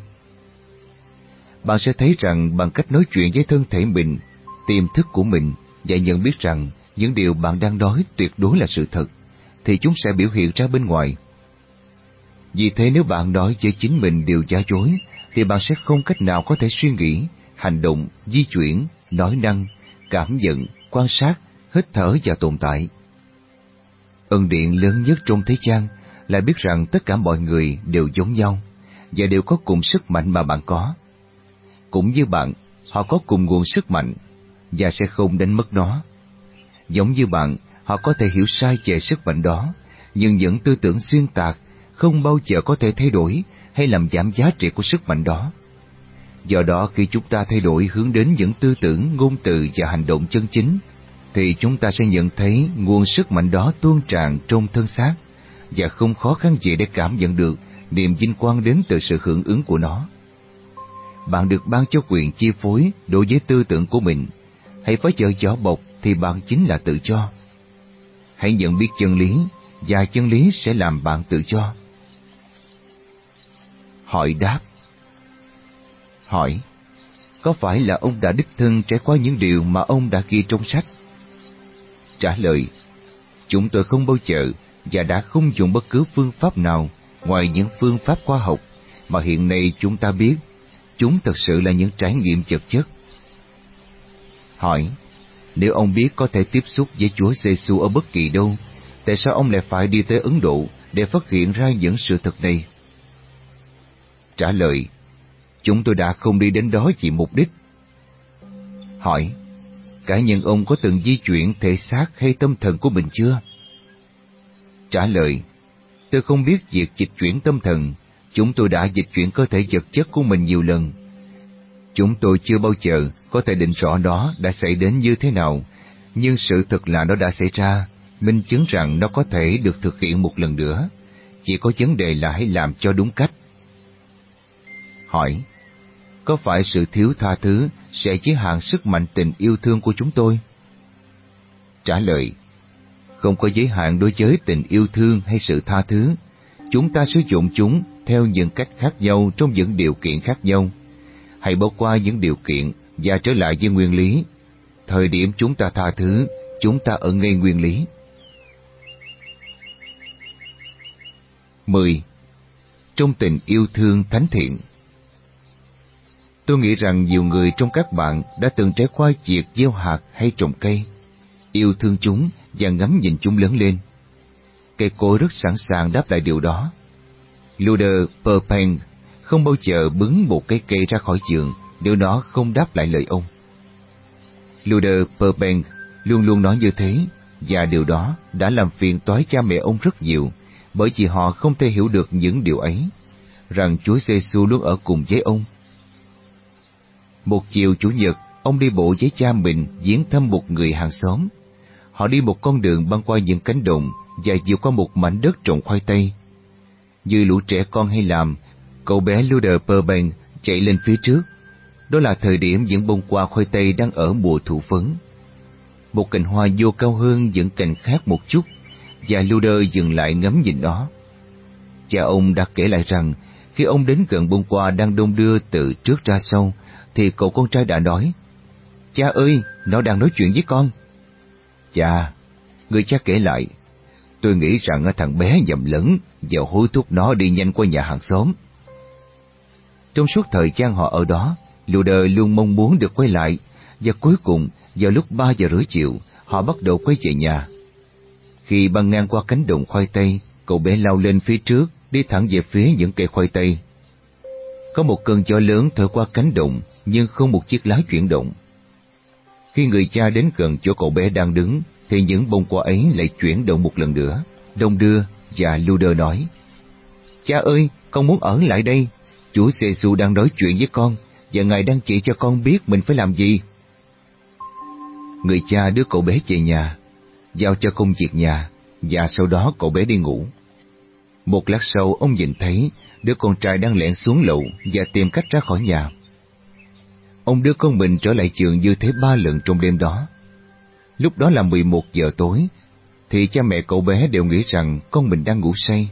Bạn sẽ thấy rằng bằng cách nói chuyện với thân thể mình, tiềm thức của mình, và nhận biết rằng những điều bạn đang nói tuyệt đối là sự thật, thì chúng sẽ biểu hiện ra bên ngoài. Vì thế nếu bạn nói với chính mình điều giả dối, thì bạn sẽ không cách nào có thể suy nghĩ, hành động, di chuyển, nói năng, cảm nhận, quan sát, hít thở và tồn tại. Ân điển lớn nhất trong thế gian là biết rằng tất cả mọi người đều giống nhau và đều có cùng sức mạnh mà bạn có. Cũng như bạn, họ có cùng nguồn sức mạnh và sẽ không đánh mất nó. Giống như bạn, họ có thể hiểu sai về sức mạnh đó, nhưng những tư tưởng xuyên tạc không bao giờ có thể thay đổi hay làm giảm giá trị của sức mạnh đó. Do đó, khi chúng ta thay đổi hướng đến những tư tưởng, ngôn từ và hành động chân chính, thì chúng ta sẽ nhận thấy nguồn sức mạnh đó tuôn tràn trong thân xác, và không khó khăn gì để cảm nhận được niềm vinh quang đến từ sự hưởng ứng của nó. Bạn được ban cho quyền chi phối đối với tư tưởng của mình. Hãy phá vỡ vỏ bọc thì bạn chính là tự do. Hãy nhận biết chân lý, và chân lý sẽ làm bạn tự do. Hỏi đáp. Hỏi: có phải là ông đã đích thân trải qua những điều mà ông đã ghi trong sách? Trả lời: chúng tôi không bao giờ và đã không dùng bất cứ phương pháp nào ngoài những phương pháp khoa học mà hiện nay chúng ta biết. Chúng thật sự là những trải nghiệm vật chất. Hỏi, nếu ông biết có thể tiếp xúc với Chúa Giêsu ở bất kỳ đâu, tại sao ông lại phải đi tới Ấn Độ để phát hiện ra những sự thật này? Trả lời, chúng tôi đã không đi đến đó vì mục đích. Hỏi, cá nhân ông có từng di chuyển thể xác hay tâm thần của mình chưa? Trả lời, tôi không biết việc dịch chuyển tâm thần, chúng tôi đã dịch chuyển cơ thể vật chất của mình nhiều lần. Chúng tôi chưa bao giờ có thể định rõ nó đã xảy đến như thế nào, nhưng sự thật là nó đã xảy ra, minh chứng rằng nó có thể được thực hiện một lần nữa. Chỉ có vấn đề là hãy làm cho đúng cách. Hỏi, có phải sự thiếu tha thứ sẽ giới hạn sức mạnh tình yêu thương của chúng tôi? Trả lời, không có giới hạn đối với tình yêu thương hay sự tha thứ. Chúng ta sử dụng chúng theo những cách khác nhau trong những điều kiện khác nhau. Hãy bỏ qua những điều kiện và trở lại với nguyên lý. Thời điểm chúng ta tha thứ, chúng ta ở ngay nguyên lý. mười. Trong tình yêu thương thánh thiện. Tôi nghĩ rằng nhiều người trong các bạn đã từng trải qua việc gieo hạt hay trồng cây, yêu thương chúng và ngắm nhìn chúng lớn lên. Cây cối rất sẵn sàng đáp lại điều đó. Luther Burbank không bao giờ bứng một cái cây ra khỏi giường nếu nó không đáp lại lời ông. Luther Burbank luôn luôn nói như thế, và điều đó đã làm phiền toái cha mẹ ông rất nhiều, bởi vì họ không thể hiểu được những điều ấy, rằng Chúa Giêsu luôn ở cùng với ông. Một chiều Chủ nhật, ông đi bộ với cha mình viếng thăm một người hàng xóm. Họ đi một con đường băng qua những cánh đồng và vượt qua một mảnh đất trồng khoai tây. Như lũ trẻ con hay làm, cậu bé Luther Burbank chạy lên phía trước. Đó là thời điểm những bông hoa khoai tây đang ở mùa thụ phấn. Một cành hoa vô cao hơn những cành khác một chút, và Luther dừng lại ngắm nhìn nó. Cha ông đã kể lại rằng khi ông đến gần bông hoa đang đong đưa từ trước ra sau, thì cậu con trai đã nói, cha ơi, nó đang nói chuyện với con. Chà, người cha kể lại, tôi nghĩ rằng thằng bé nhầm lẫn và hối thúc nó đi nhanh qua nhà hàng xóm. Trong suốt thời gian họ ở đó, Luther luôn mong muốn được quay lại, và cuối cùng vào lúc ba giờ rưỡi chiều, họ bắt đầu quay về nhà. Khi băng ngang qua cánh đồng khoai tây, cậu bé lao lên phía trước, đi thẳng về phía những cây khoai tây. Có một cơn gió lớn thổi qua cánh đồng, nhưng không một chiếc lá chuyển động. Khi người cha đến gần chỗ cậu bé đang đứng, thì những bông hoa ấy lại chuyển động một lần nữa, đong đưa, và Luther nói, cha ơi, con muốn ở lại đây. Chúa Giêsu đang nói chuyện với con, và Ngài đang chỉ cho con biết mình phải làm gì. Người cha đưa cậu bé về nhà, giao cho công việc nhà, và sau đó cậu bé đi ngủ. Một lát sau, ông nhìn thấy đứa con trai đang lẻn xuống lầu và tìm cách ra khỏi nhà. Ông đưa con mình trở lại giường như thế ba lần trong đêm đó. Lúc đó là mười một giờ tối, thì cha mẹ cậu bé đều nghĩ rằng con mình đang ngủ say.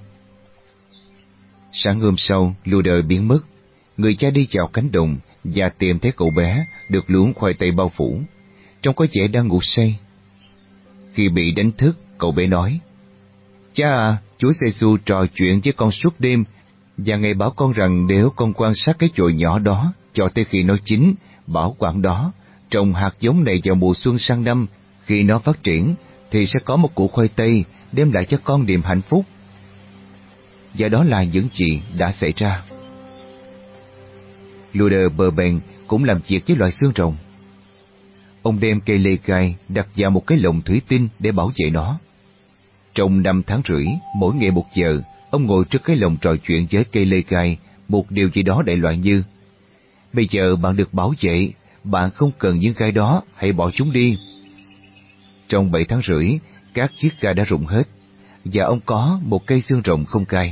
Sáng hôm sau, Luther biến mất. Người cha đi vào cánh đồng và tìm thấy cậu bé được luống khoai tây bao phủ, trông có vẻ đang ngủ say. Khi bị đánh thức, cậu bé nói, cha à, Chúa Giêsu trò chuyện với con suốt đêm, và Ngài bảo con rằng nếu con quan sát cái chồi nhỏ đó cho tới khi nó chín, bảo quản đó, trồng hạt giống này vào mùa xuân sang năm, khi nó phát triển, thì sẽ có một củ khoai tây đem lại cho con niềm hạnh phúc. Và đó là những gì đã xảy ra. Luther Burbank cũng làm việc với loài xương rồng. Ông đem cây lê gai đặt vào một cái lồng thủy tinh để bảo vệ nó. Trong năm tháng rưỡi, mỗi ngày một giờ, ông ngồi trước cái lồng trò chuyện với cây lê gai một điều gì đó đại loại như, bây giờ bạn được bảo vệ, bạn không cần những gai đó, hãy bỏ chúng đi. Trong bảy tháng rưỡi, các chiếc gai đã rụng hết, và ông có một cây xương rồng không gai.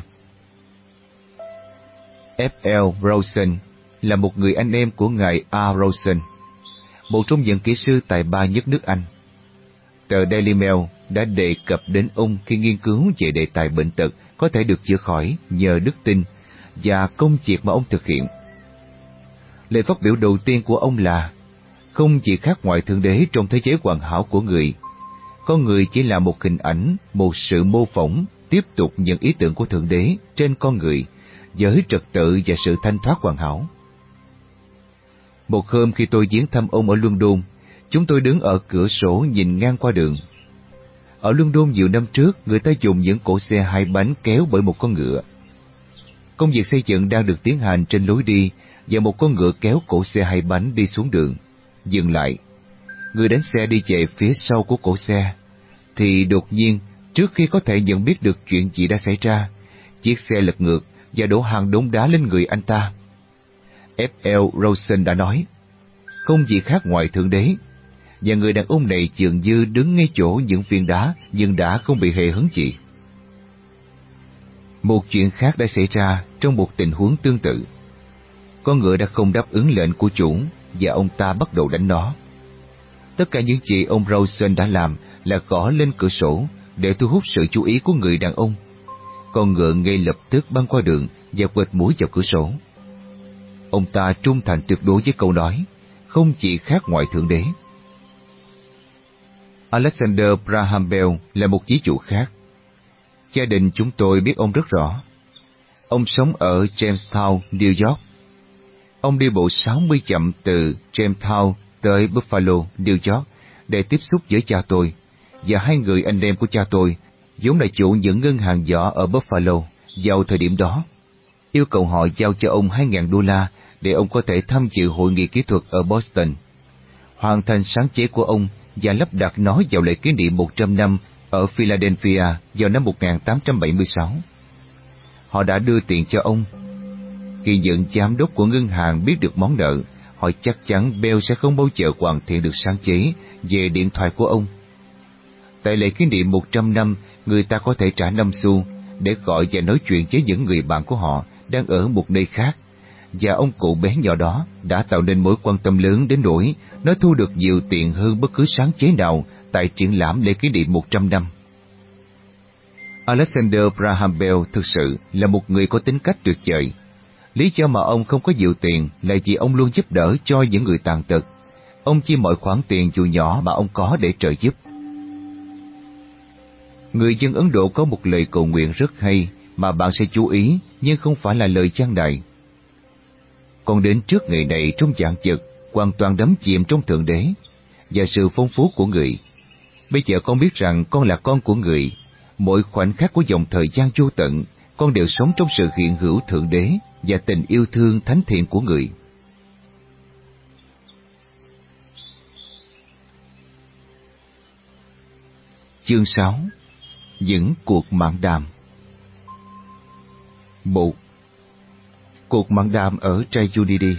F L Rosen là một người anh em của ngài A. Rosen, một trong những kỹ sư tài ba nhất nước Anh. Tờ Daily Mail đã đề cập đến ông khi nghiên cứu về đề tài bệnh tật có thể được chữa khỏi nhờ đức tin và công việc mà ông thực hiện. Lời phát biểu đầu tiên của ông là, không chỉ khác ngoại thượng đế trong thế giới hoàn hảo của người, con người chỉ là một hình ảnh, một sự mô phỏng tiếp tục những ý tưởng của thượng đế trên con người, với trật tự và sự thanh thoát hoàn hảo. Một hôm khi tôi viếng thăm ông ở London, Chúng tôi đứng ở cửa sổ nhìn ngang qua đường. Ở London nhiều năm trước, người ta dùng những cỗ xe hai bánh kéo bởi một con ngựa. Công việc xây dựng đang được tiến hành trên lối đi, và một con ngựa kéo cỗ xe hai bánh đi xuống đường, dừng lại. Người đánh xe đi về phía sau của cỗ xe, thì đột nhiên, trước khi có thể nhận biết được chuyện gì đã xảy ra, chiếc xe lật ngược và đổ hàng đống đá lên người anh ta. ép lờ Rosen đã nói, không gì khác ngoài Thượng Đế, và người đàn ông này dường như đứng ngay chỗ những viên đá nhưng đã không bị hề hấn gì. Một chuyện khác đã xảy ra trong một tình huống tương tự. Con ngựa đã không đáp ứng lệnh của chủ và ông ta bắt đầu đánh nó. Tất cả những gì ông Rosen đã làm là gõ lên cửa sổ để thu hút sự chú ý của người đàn ông. Con ngựa ngay lập tức băng qua đường và quệt mũi vào cửa sổ. Ông ta trung thành tuyệt đối với câu nói, không chỉ khác ngoài Thượng Đế. Alexander Graham Bell là một ví dụ khác. Gia đình chúng tôi biết ông rất rõ. Ông sống ở Jamestown, New York. Ông đi bộ sáu mươi dặm từ Jamestown tới Buffalo, New York để tiếp xúc với cha tôi, và hai người anh em của cha tôi, vốn là chủ những ngân hàng nhỏ ở Buffalo vào thời điểm đó, yêu cầu họ giao cho ông hai nghìn đô la để ông có thể tham dự hội nghị kỹ thuật ở Boston, hoàn thành sáng chế của ông và lắp đặt nó vào lễ kỷ niệm một trăm năm ở Philadelphia vào năm một nghìn tám trăm bảy mươi sáu. Họ đã đưa tiền cho ông. Khi những giám đốc của ngân hàng biết được món nợ, họ chắc chắn Bell sẽ không bao giờ hoàn thiện được sáng chế về điện thoại của ông. Tại lễ kỷ niệm một trăm năm, người ta có thể trả năm xu để gọi và nói chuyện với những người bạn của họ đang ở một nơi khác, và ông cụ bé nhỏ đó đã tạo nên mối quan tâm lớn đến nỗi nó thu được nhiều tiền hơn bất cứ sáng chế nào tại triển lãm lễ kỷ niệm một trăm năm. Alexander Graham Bell thực sự là một người có tính cách tuyệt vời. Lý do mà ông không có nhiều tiền là vì ông luôn giúp đỡ cho những người tàn tật. Ông chia mọi khoản tiền dù nhỏ mà ông có để trợ giúp. Người dân Ấn Độ có một lời cầu nguyện rất hay mà bạn sẽ chú ý, nhưng không phải là lời chan đài. Con đến trước ngày này trong dạng vật, hoàn toàn đắm chìm trong Thượng Đế và sự phong phú của người. Bây giờ con biết rằng con là con của người. Mỗi khoảnh khắc của dòng thời gian vô tận, con đều sống trong sự hiện hữu Thượng Đế và tình yêu thương thánh thiện của người. Chương sáu. Những cuộc mạn đàm. Một. Cuộc mạn đàm ở Tragedy.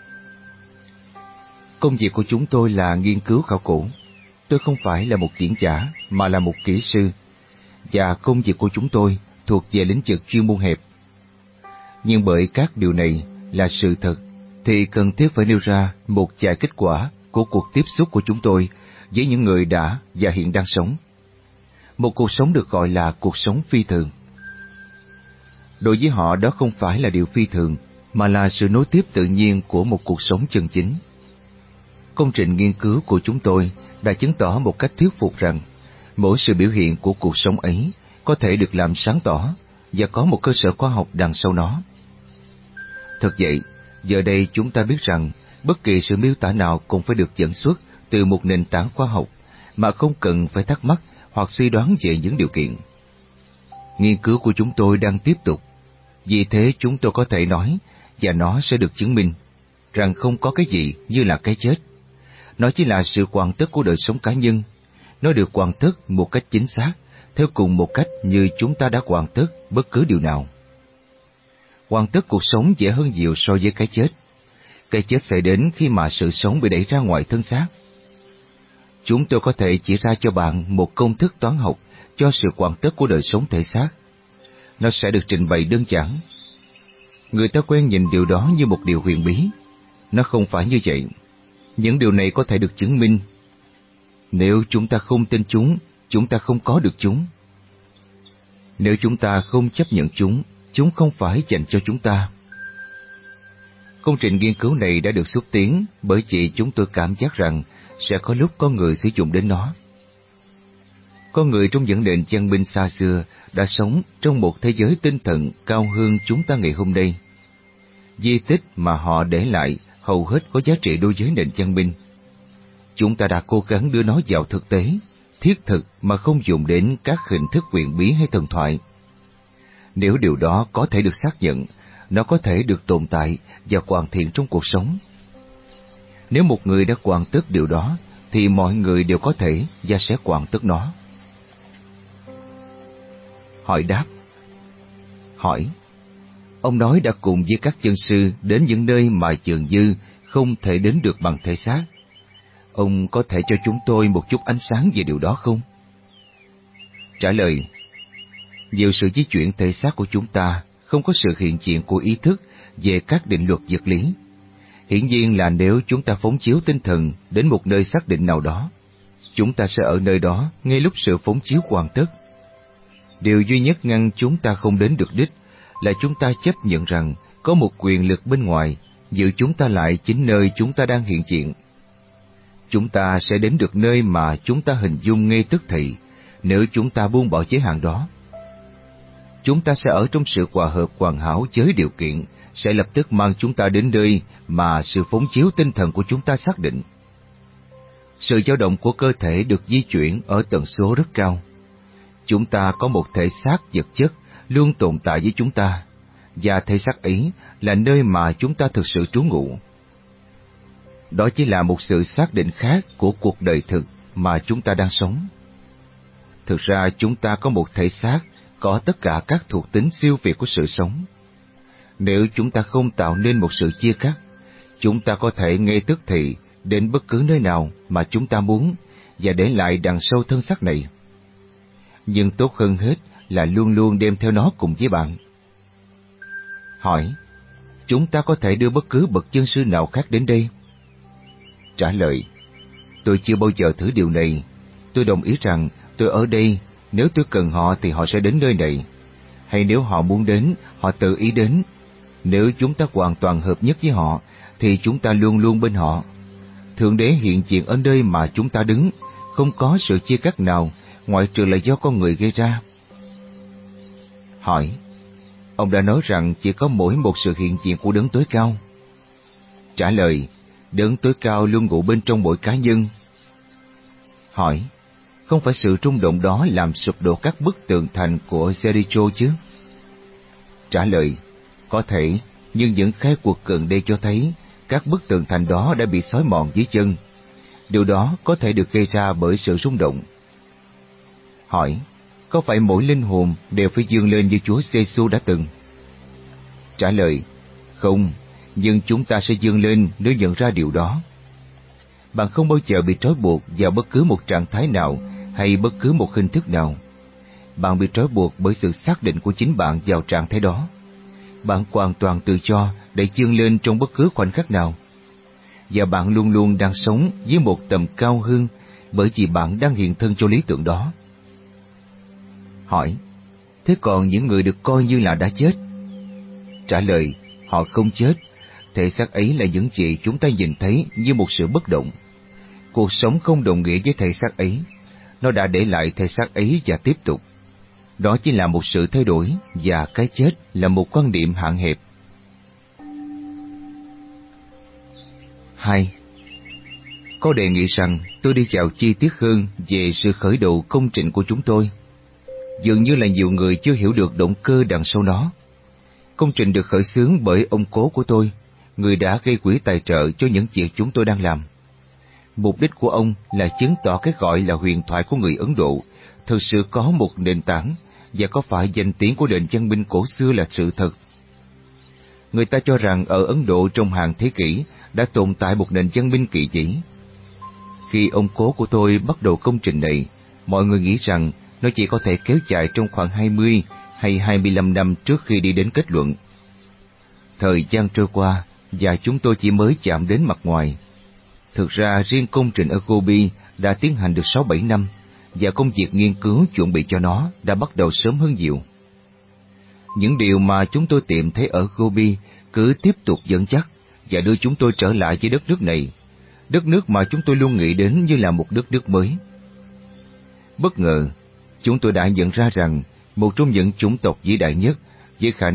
Công việc của chúng tôi là nghiên cứu khảo cổ. Tôi không phải là một diễn giả mà là một kỹ sư, và công việc của chúng tôi thuộc về lĩnh vực chuyên môn hẹp. Nhưng bởi các điều này là sự thật, thì cần thiết phải nêu ra một vài kết quả của cuộc tiếp xúc của chúng tôi với những người đã và hiện đang sống. Một cuộc sống được gọi là cuộc sống phi thường. Đối với họ, đó không phải là điều phi thường, mà là sự nối tiếp tự nhiên của một cuộc sống chân chính. Công trình nghiên cứu của chúng tôi đã chứng tỏ một cách thuyết phục rằng mỗi sự biểu hiện của cuộc sống ấy có thể được làm sáng tỏ và có một cơ sở khoa học đằng sau nó. Thật vậy, giờ đây chúng ta biết rằng bất kỳ sự miêu tả nào cũng phải được dẫn xuất từ một nền tảng khoa học mà không cần phải thắc mắc hoặc suy đoán về những điều kiện. Nghiên cứu của chúng tôi đang tiếp tục, vì thế chúng tôi có thể nói, và nó sẽ được chứng minh, rằng không có cái gì như là cái chết. Nó chỉ là sự hoàn tất của đời sống cá nhân. Nó được hoàn tất một cách chính xác, theo cùng một cách như chúng ta đã hoàn tất bất cứ điều nào. Hoàn tất cuộc sống dễ hơn nhiều so với cái chết. Cái chết xảy đến khi mà sự sống bị đẩy ra ngoài thân xác. Chúng tôi có thể chỉ ra cho bạn một công thức toán học cho sự hoàn tất của đời sống thể xác. Nó sẽ được trình bày đơn giản. Người ta quen nhìn điều đó như một điều huyền bí. Nó không phải như vậy. Những điều này có thể được chứng minh. Nếu chúng ta không tin chúng, chúng ta không có được chúng. Nếu chúng ta không chấp nhận chúng, chúng không phải dành cho chúng ta. Công trình nghiên cứu này đã được xúc tiến bởi vì chúng tôi cảm giác rằng sẽ có lúc con người sử dụng đến nó. Con người trong những nền văn minh xa xưa đã sống trong một thế giới tinh thần cao hơn chúng ta ngày hôm nay. Di tích mà họ để lại hầu hết có giá trị đối với nền văn minh. Chúng ta đã cố gắng đưa nó vào thực tế, thiết thực mà không dùng đến các hình thức huyền bí hay thần thoại. Nếu điều đó có thể được xác nhận, nó có thể được tồn tại và hoàn thiện trong cuộc sống. Nếu một người đã hoàn tất điều đó, thì mọi người đều có thể và sẽ hoàn tất nó. Hỏi đáp. Hỏi. Ông nói đã cùng với các chân sư đến những nơi mà dường như không thể đến được bằng thể xác. Ông có thể cho chúng tôi một chút ánh sáng về điều đó không? Trả lời. Nhiều sự di chuyển thể xác của chúng ta không có sự hiện diện của ý thức về các định luật vật lý. Hiển nhiên là nếu chúng ta phóng chiếu tinh thần đến một nơi xác định nào đó, chúng ta sẽ ở nơi đó ngay lúc sự phóng chiếu hoàn tất. Điều duy nhất ngăn chúng ta không đến được đích là chúng ta chấp nhận rằng có một quyền lực bên ngoài giữ chúng ta lại chính nơi chúng ta đang hiện diện. Chúng ta sẽ đến được nơi mà chúng ta hình dung ngay tức thì nếu chúng ta buông bỏ giới hạn đó. Chúng ta sẽ ở trong sự hòa hợp hoàn hảo với điều kiện sẽ lập tức mang chúng ta đến nơi mà sự phóng chiếu tinh thần của chúng ta xác định. Sự dao động của cơ thể được di chuyển ở tần số rất cao. Chúng ta có một thể xác vật chất luôn tồn tại với chúng ta, và thể xác ấy là nơi mà chúng ta thực sự trú ngụ. Đó chỉ là một sự xác định khác của cuộc đời thực mà chúng ta đang sống. Thực ra chúng ta có một thể xác có tất cả các thuộc tính siêu việt của sự sống. Nếu chúng ta không tạo nên một sự chia cắt, chúng ta có thể ngay tức thì đến bất cứ nơi nào mà chúng ta muốn và để lại đằng sau thân xác này. Nhưng tốt hơn hết là luôn luôn đem theo nó cùng với bạn. Hỏi, chúng ta có thể đưa bất cứ bậc chân sư nào khác đến đây? Trả lời, tôi chưa bao giờ thử điều này. Tôi đồng ý rằng tôi ở đây, nếu tôi cần họ thì họ sẽ đến nơi này. Hay nếu họ muốn đến, họ tự ý đến. Nếu chúng ta hoàn toàn hợp nhất với họ, thì chúng ta luôn luôn bên họ. Thượng Đế hiện diện ở nơi mà chúng ta đứng, không có sự chia cắt nào, ngoại trừ là do con người gây ra. Hỏi, ông đã nói rằng chỉ có mỗi một sự hiện diện của đấng tối cao. Trả lời, đấng tối cao luôn ngụ bên trong mỗi cá nhân. Hỏi, không phải sự rung động đó làm sụp đổ các bức tường thành của Jericho chứ? Trả lời, có thể, nhưng những khai cuộc gần đây cho thấy các bức tường thành đó đã bị xói mòn dưới chân. Điều đó có thể được gây ra bởi sự rung động. Hỏi, có phải mỗi linh hồn đều phải vươn lên như Chúa Giê-xu đã từng? Trả lời, không, nhưng chúng ta sẽ vươn lên nếu nhận ra điều đó. Bạn không bao giờ bị trói buộc vào bất cứ một trạng thái nào hay bất cứ một hình thức nào. Bạn bị trói buộc bởi sự xác định của chính bạn vào trạng thái đó. Bạn hoàn toàn tự do để vươn lên trong bất cứ khoảnh khắc nào. Và bạn luôn luôn đang sống với một tầm cao hơn bởi vì bạn đang hiện thân cho lý tưởng đó. Hỏi, thế còn những người được coi như là đã chết? Trả lời, họ không chết. Thể xác ấy là những gì chúng ta nhìn thấy như một sự bất động. Cuộc sống không đồng nghĩa với thể xác ấy. Nó đã để lại thể xác ấy và tiếp tục. Đó chỉ là một sự thay đổi, và cái chết là một quan điểm hạn hẹp. Hai. Có đề nghị rằng tôi đi vào chi tiết hơn về sự khởi đầu công trình của chúng tôi. Dường như là nhiều người chưa hiểu được động cơ đằng sau nó. Công trình được khởi xướng bởi ông cố của tôi, người đã gây quỹ tài trợ cho những việc chúng tôi đang làm. Mục đích của ông là chứng tỏ cái gọi là huyền thoại của người Ấn Độ thực sự có một nền tảng, và có phải danh tiếng của nền văn minh cổ xưa là sự thật. Người ta cho rằng ở Ấn Độ trong hàng thế kỷ đã tồn tại một nền văn minh kỳ vĩ. Khi ông cố của tôi bắt đầu công trình này, mọi người nghĩ rằng nó chỉ có thể kéo dài trong khoảng hai mươi hay hai mươi lăm năm trước khi đi đến kết luận. Thời gian trôi qua và chúng tôi chỉ mới chạm đến mặt ngoài. Thực ra riêng công trình ở Gobi đã tiến hành được sáu bảy năm, và công việc nghiên cứu chuẩn bị cho nó đã bắt đầu sớm hơn nhiều. Những điều mà chúng tôi tìm thấy ở Gobi cứ tiếp tục dẫn dắt và đưa chúng tôi trở lại với đất nước này, đất nước mà chúng tôi luôn nghĩ đến như là một đất nước mới. Bất ngờ, chúng tôi đã nhận ra rằng một trong những chủng tộc vĩ đại nhất, với khả năng nhận thức cao nhất, đã từng sống ở chính trên đất nước này.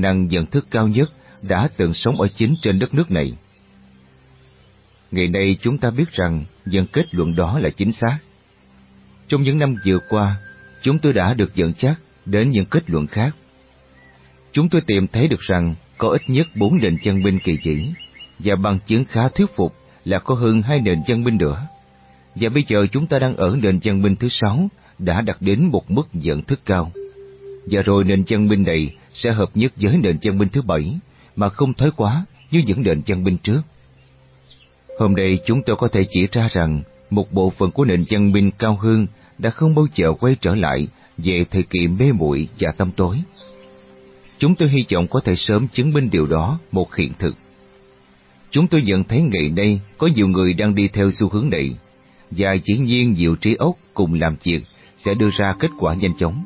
Ngày nay chúng ta biết rằng những kết luận đó là chính xác. Trong những năm vừa qua, chúng tôi đã được dẫn dắt đến những kết luận khác. Chúng tôi tìm thấy được rằng có ít nhất bốn nền văn minh kỳ vĩ, và bằng chứng khá thuyết phục là có hơn hai nền văn minh nữa. Và bây giờ chúng ta đang ở nền văn minh thứ sáu, đã đạt đến một mức nhận thức cao. Và rồi nền văn minh này sẽ hợp nhất với nền văn minh thứ bảy, mà không thoái quá như những nền văn minh trước. Hôm nay chúng tôi có thể chỉ ra rằng một bộ phận của nền văn minh cao hơn đã không bao giờ quay trở lại về thời kỳ mê muội và tăm tối. Chúng tôi hy vọng có thể sớm chứng minh điều đó một hiện thực. Chúng tôi nhận thấy ngày nay có nhiều người đang đi theo xu hướng này, và dĩ nhiên nhiều trí óc cùng làm việc sẽ đưa ra kết quả nhanh chóng.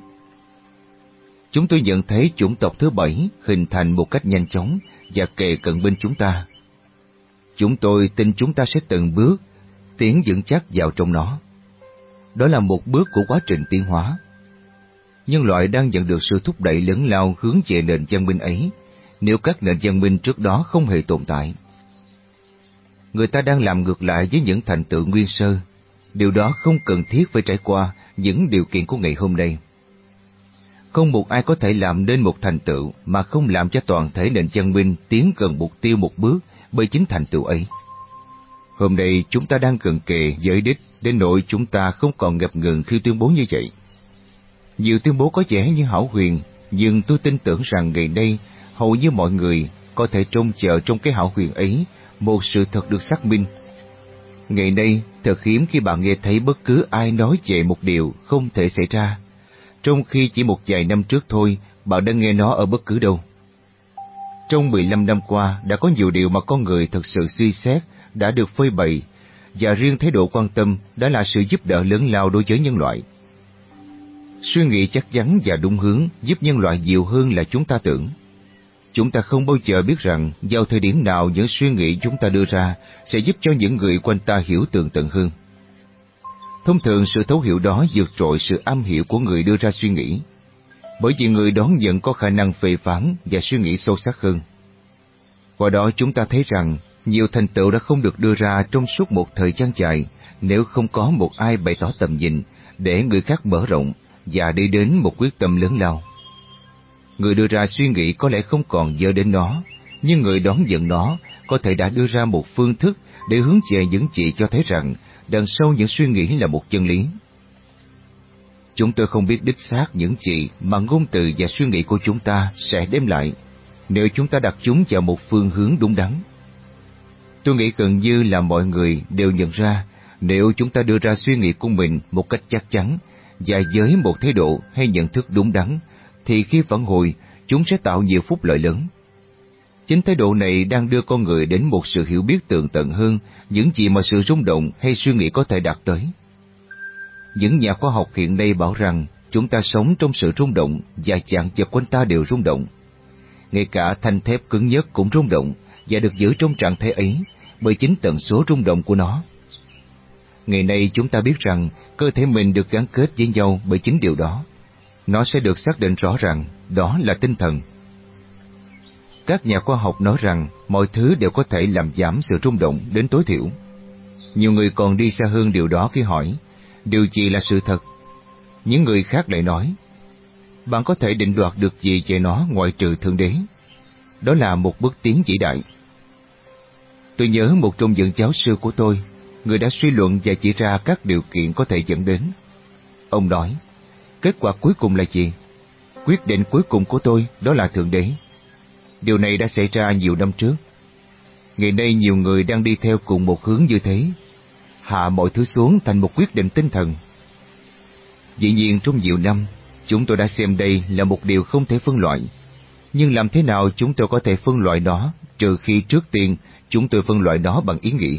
Chúng tôi nhận thấy chủng tộc thứ bảy hình thành một cách nhanh chóng và kề cận bên chúng ta. Chúng tôi tin chúng ta sẽ từng bước tiến vững chắc vào trong nó. Đó là một bước của quá trình tiến hóa. Nhân loại đang nhận được sự thúc đẩy lớn lao hướng về nền văn minh ấy, nếu các nền văn minh trước đó không hề tồn tại. Người ta đang làm ngược lại với những thành tựu nguyên sơ. Điều đó không cần thiết phải trải qua những điều kiện của ngày hôm nay. Không một ai có thể làm nên một thành tựu mà không làm cho toàn thể nền văn minh tiến gần mục tiêu một bước bởi chính thành tựu ấy. Hôm nay chúng ta đang gần kề giới đích đến nỗi chúng ta không còn ngập ngừng khi tuyên bố như vậy. Nhiều tuyên bố có vẻ như hão huyền, nhưng tôi tin tưởng rằng ngày nay hầu như mọi người có thể trông chờ trong cái hão huyền ấy một sự thật được xác minh. Ngày nay thật hiếm khi bạn nghe thấy bất cứ ai nói về một điều không thể xảy ra, trong khi chỉ một vài năm trước thôi bạn đã nghe nó ở bất cứ đâu. Trong mười lăm năm qua đã có nhiều điều mà con người thực sự suy xét đã được phơi bày, và riêng thái độ quan tâm đã là sự giúp đỡ lớn lao đối với nhân loại. Suy nghĩ chắc chắn và đúng hướng giúp nhân loại nhiều hơn là chúng ta tưởng. Chúng ta không bao giờ biết rằng vào thời điểm nào những suy nghĩ chúng ta đưa ra sẽ giúp cho những người quanh ta hiểu tường tận hơn. Thông thường sự thấu hiểu đó vượt trội sự am hiểu của người đưa ra suy nghĩ, bởi vì người đón nhận có khả năng phê phán và suy nghĩ sâu sắc hơn. Qua đó chúng ta thấy rằng nhiều thành tựu đã không được đưa ra trong suốt một thời gian dài nếu không có một ai bày tỏ tầm nhìn để người khác mở rộng và đi đến một quyết tâm lớn lao. Người đưa ra suy nghĩ có lẽ không còn nhớ đến nó, nhưng người đón nhận nó có thể đã đưa ra một phương thức để hướng về những gì cho thấy rằng đằng sau những suy nghĩ là một chân lý. Chúng tôi không biết đích xác những gì mà ngôn từ và suy nghĩ của chúng ta sẽ đem lại nếu chúng ta đặt chúng vào một phương hướng đúng đắn. Tôi nghĩ gần như là mọi người đều nhận ra nếu chúng ta đưa ra suy nghĩ của mình một cách chắc chắn và với một thái độ hay nhận thức đúng đắn, thì khi phản hồi, chúng sẽ tạo nhiều phúc lợi lớn. Chính thái độ này đang đưa con người đến một sự hiểu biết tường tận hơn những gì mà sự rung động hay suy nghĩ có thể đạt tới. Những nhà khoa học hiện nay bảo rằng chúng ta sống trong sự rung động và chạng vật quanh ta đều rung động. Ngay cả thanh thép cứng nhất cũng rung động và được giữ trong trạng thái ấy bởi chính tần số rung động của nó. Ngày nay chúng ta biết rằng cơ thể mình được gắn kết với nhau bởi chính điều đó. Nó sẽ được xác định rõ ràng, đó là tinh thần. Các nhà khoa học nói rằng mọi thứ đều có thể làm giảm sự rung động đến tối thiểu. Nhiều người còn đi xa hơn điều đó khi hỏi, điều gì là sự thật? Những người khác lại nói, bạn có thể định đoạt được gì về nó ngoại trừ Thượng Đế? Đó là một bước tiến vĩ đại. Tôi nhớ một trong những giáo sư của tôi, người đã suy luận và chỉ ra các điều kiện có thể dẫn đến. Ông nói, kết quả cuối cùng là gì? Quyết định cuối cùng của tôi đó là Thượng Đế. Điều này đã xảy ra nhiều năm trước. Ngày nay nhiều người đang đi theo cùng một hướng như thế, hạ mọi thứ xuống thành một quyết định tinh thần. Dĩ nhiên trong nhiều năm, chúng tôi đã xem đây là một điều không thể phân loại. Nhưng làm thế nào chúng tôi có thể phân loại nó, trừ khi trước tiên chúng tôi phân loại nó bằng ý nghĩ.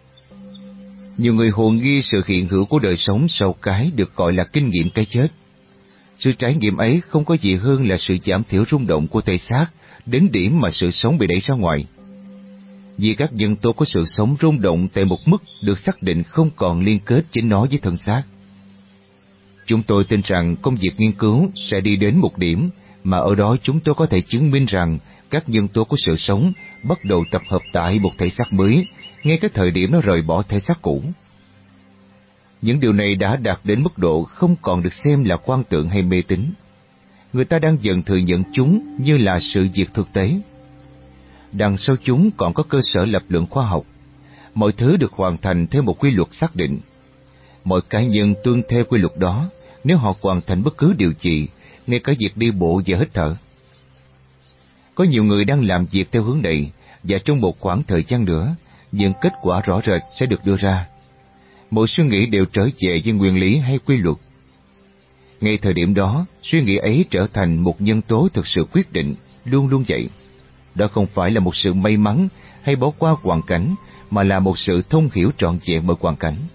Nhiều người hồ nghi sự hiện hữu của đời sống sau cái được gọi là kinh nghiệm cái chết. Sự trải nghiệm ấy không có gì hơn là sự giảm thiểu rung động của thể xác đến điểm mà sự sống bị đẩy ra ngoài. Vì các nhân tố của sự sống rung động tại một mức được xác định không còn liên kết chính nó với thân xác. Chúng tôi tin rằng công việc nghiên cứu sẽ đi đến một điểm mà ở đó chúng tôi có thể chứng minh rằng các nhân tố của sự sống bắt đầu tập hợp tại một thể xác mới ngay cái thời điểm nó rời bỏ thể xác cũ. Những điều này đã đạt đến mức độ không còn được xem là quan tượng hay mê tín. Người ta đang dần thừa nhận chúng như là sự việc thực tế. Đằng sau chúng còn có cơ sở lập luận khoa học. Mọi thứ được hoàn thành theo một quy luật xác định. Mọi cá nhân tuân theo quy luật đó nếu họ hoàn thành bất cứ điều gì, ngay cả việc đi bộ và hít thở. Có nhiều người đang làm việc theo hướng này, và trong một khoảng thời gian nữa, những kết quả rõ rệt sẽ được đưa ra. Mỗi suy nghĩ đều trở về với nguyên lý hay quy luật. Ngay thời điểm đó, suy nghĩ ấy trở thành một nhân tố thực sự quyết định, luôn luôn vậy. Đó không phải là một sự may mắn hay bỏ qua hoàn cảnh, mà là một sự thông hiểu trọn vẹn bởi hoàn cảnh.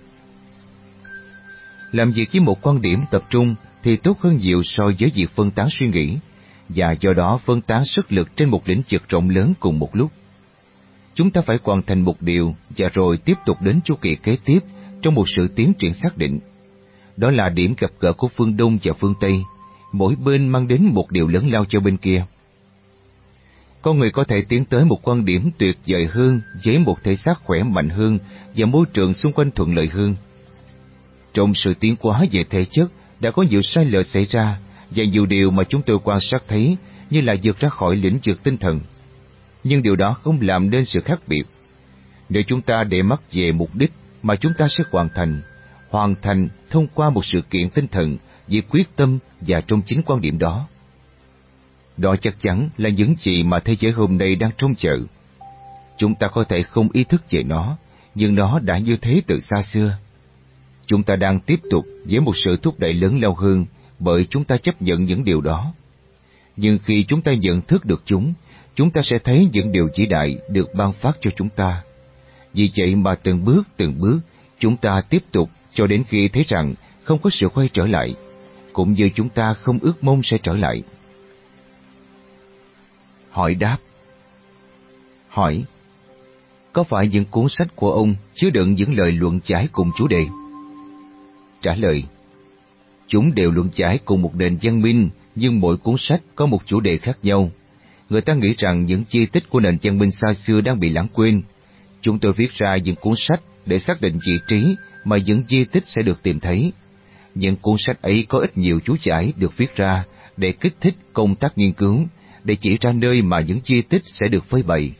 Làm việc với một quan điểm tập trung thì tốt hơn nhiều so với việc phân tán suy nghĩ, và do đó phân tán sức lực trên một lĩnh vực rộng lớn cùng một lúc. Chúng ta phải hoàn thành một điều và rồi tiếp tục đến chu kỳ kế tiếp trong một sự tiến triển xác định. Đó là điểm gặp gỡ của phương Đông và phương Tây, mỗi bên mang đến một điều lớn lao cho bên kia. Con người có thể tiến tới một quan điểm tuyệt vời hơn với một thể xác khỏe mạnh hơn và môi trường xung quanh thuận lợi hơn. Trong sự tiến hóa về thể chất đã có nhiều sai lệch xảy ra, và nhiều điều mà chúng tôi quan sát thấy như là vượt ra khỏi lĩnh vực tinh thần. Nhưng điều đó không làm nên sự khác biệt. Nếu chúng ta để mắt về mục đích mà chúng ta sẽ hoàn thành, hoàn thành thông qua một sự kiện tinh thần vì quyết tâm và trong chính quan điểm đó. Đó chắc chắn là những gì mà thế giới hôm nay đang trông chờ. Chúng ta có thể không ý thức về nó, nhưng nó đã như thế từ xa xưa. Chúng ta đang tiếp tục với một sự thúc đẩy lớn lao hơn bởi chúng ta chấp nhận những điều đó. Nhưng khi chúng ta nhận thức được chúng, chúng ta sẽ thấy những điều vĩ đại được ban phát cho chúng ta. Vì vậy mà từng bước từng bước, chúng ta tiếp tục cho đến khi thấy rằng không có sự quay trở lại, cũng như chúng ta không ước mong sẽ trở lại. Hỏi đáp. Hỏi: có phải những cuốn sách của ông chứa đựng những lời luận giải cùng chủ đề? Trả lời: chúng đều luận giải cùng một nền văn minh, nhưng mỗi cuốn sách có một chủ đề khác nhau. Người ta nghĩ rằng những chi tiết của nền văn minh xa xưa đang bị lãng quên. Chúng tôi viết ra những cuốn sách để xác định vị trí mà những di tích sẽ được tìm thấy. Những cuốn sách ấy có ít nhiều chú giải được viết ra để kích thích công tác nghiên cứu, để chỉ ra nơi mà những di tích sẽ được phơi bày.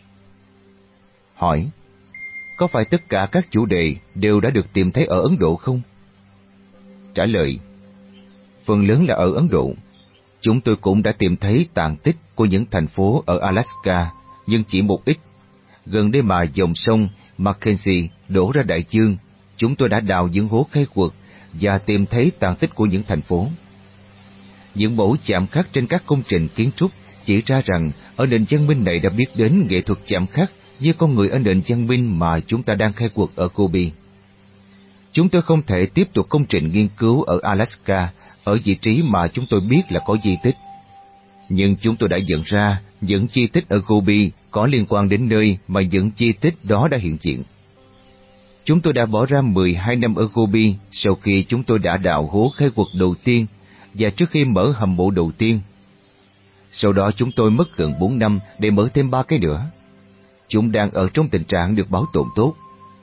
Hỏi: có phải tất cả các chủ đề đều đã được tìm thấy ở Ấn Độ không? Trả lời: phần lớn là ở Ấn Độ. Chúng tôi cũng đã tìm thấy tàn tích của những thành phố ở Alaska, nhưng chỉ một ít. Gần đây mà dòng sông Mackenzie đổ ra đại dương, chúng tôi đã đào những hố khai quật và tìm thấy tàn tích của những thành phố. Những mẫu chạm khắc trên các công trình kiến trúc chỉ ra rằng ở nền văn minh này đã biết đến nghệ thuật chạm khắc như con người ở nền văn minh mà chúng ta đang khai quật ở Gobi. Chúng tôi không thể tiếp tục công trình nghiên cứu ở Alaska, ở vị trí mà chúng tôi biết là có di tích. Nhưng chúng tôi đã nhận ra những di tích ở Gobi có liên quan đến nơi mà những di tích đó đã hiện diện. Chúng tôi đã bỏ ra mười hai năm ở Gobi sau khi chúng tôi đã đào hố khai quật đầu tiên và trước khi mở hầm mộ đầu tiên. Sau đó chúng tôi mất gần bốn năm để mở thêm ba cái nữa. Chúng đang ở trong tình trạng được bảo tồn tốt.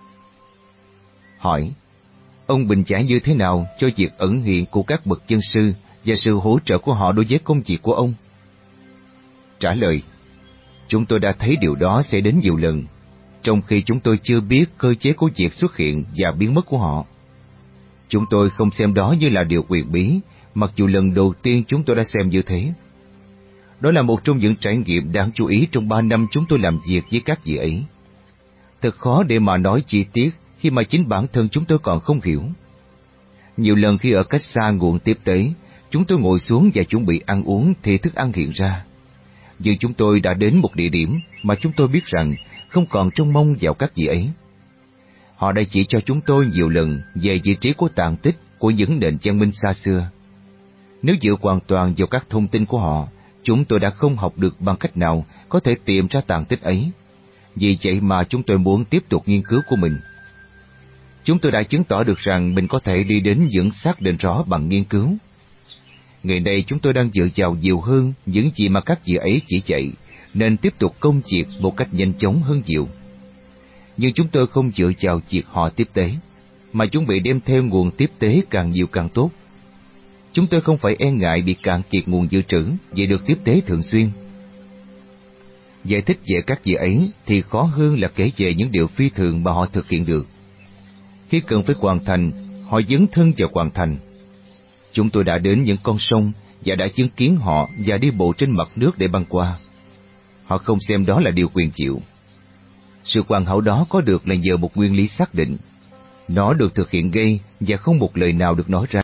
Hỏi: ông bình giải như thế nào cho việc ẩn hiện của các bậc chân sư và sự hỗ trợ của họ đối với công việc của ông? Trả lời: chúng tôi đã thấy điều đó xảy đến nhiều lần, trong khi chúng tôi chưa biết cơ chế của việc xuất hiện và biến mất của họ. Chúng tôi không xem đó như là điều quyền bí, mặc dù lần đầu tiên chúng tôi đã xem như thế. Đó là một trong những trải nghiệm đáng chú ý trong ba năm chúng tôi làm việc với các vị ấy. Thật khó để mà nói chi tiết khi mà chính bản thân chúng tôi còn không hiểu. Nhiều lần khi ở cách xa nguồn tiếp tế, chúng tôi ngồi xuống và chuẩn bị ăn uống thì thức ăn hiện ra. Nhưng chúng tôi đã đến một địa điểm mà chúng tôi biết rằng không còn trông mong vào các vị ấy. Họ đã chỉ cho chúng tôi nhiều lần về vị trí của tàn tích của những nền văn minh xa xưa. Nếu dựa hoàn toàn vào các thông tin của họ, chúng tôi đã không học được bằng cách nào có thể tìm ra tàn tích ấy. Vì vậy mà chúng tôi muốn tiếp tục nghiên cứu của mình. Chúng tôi đã chứng tỏ được rằng mình có thể đi đến những xác định rõ bằng nghiên cứu. Ngày nay chúng tôi đang dựa vào nhiều hơn những gì mà các vị ấy chỉ dạy, nên tiếp tục công việc một cách nhanh chóng hơn nhiều. nhưng chúng tôi không dựa vào việc họ tiếp tế, mà chuẩn bị đem theo nguồn tiếp tế càng nhiều càng tốt. Chúng tôi không phải e ngại bị cạn kiệt nguồn dự trữ vì được tiếp tế thường xuyên. Giải thích về các việc ấy thì khó hơn là kể về những điều phi thường mà họ thực hiện được. Khi cần phải hoàn thành, họ dấn thân vào hoàn thành. Chúng tôi đã đến những con sông và đã chứng kiến họ và đi bộ trên mặt nước để băng qua. Họ không xem đó là điều quyền chịu. Sự hoàn hảo đó có được là nhờ một nguyên lý xác định. Nó được thực hiện ngay và không một lời nào được nói ra.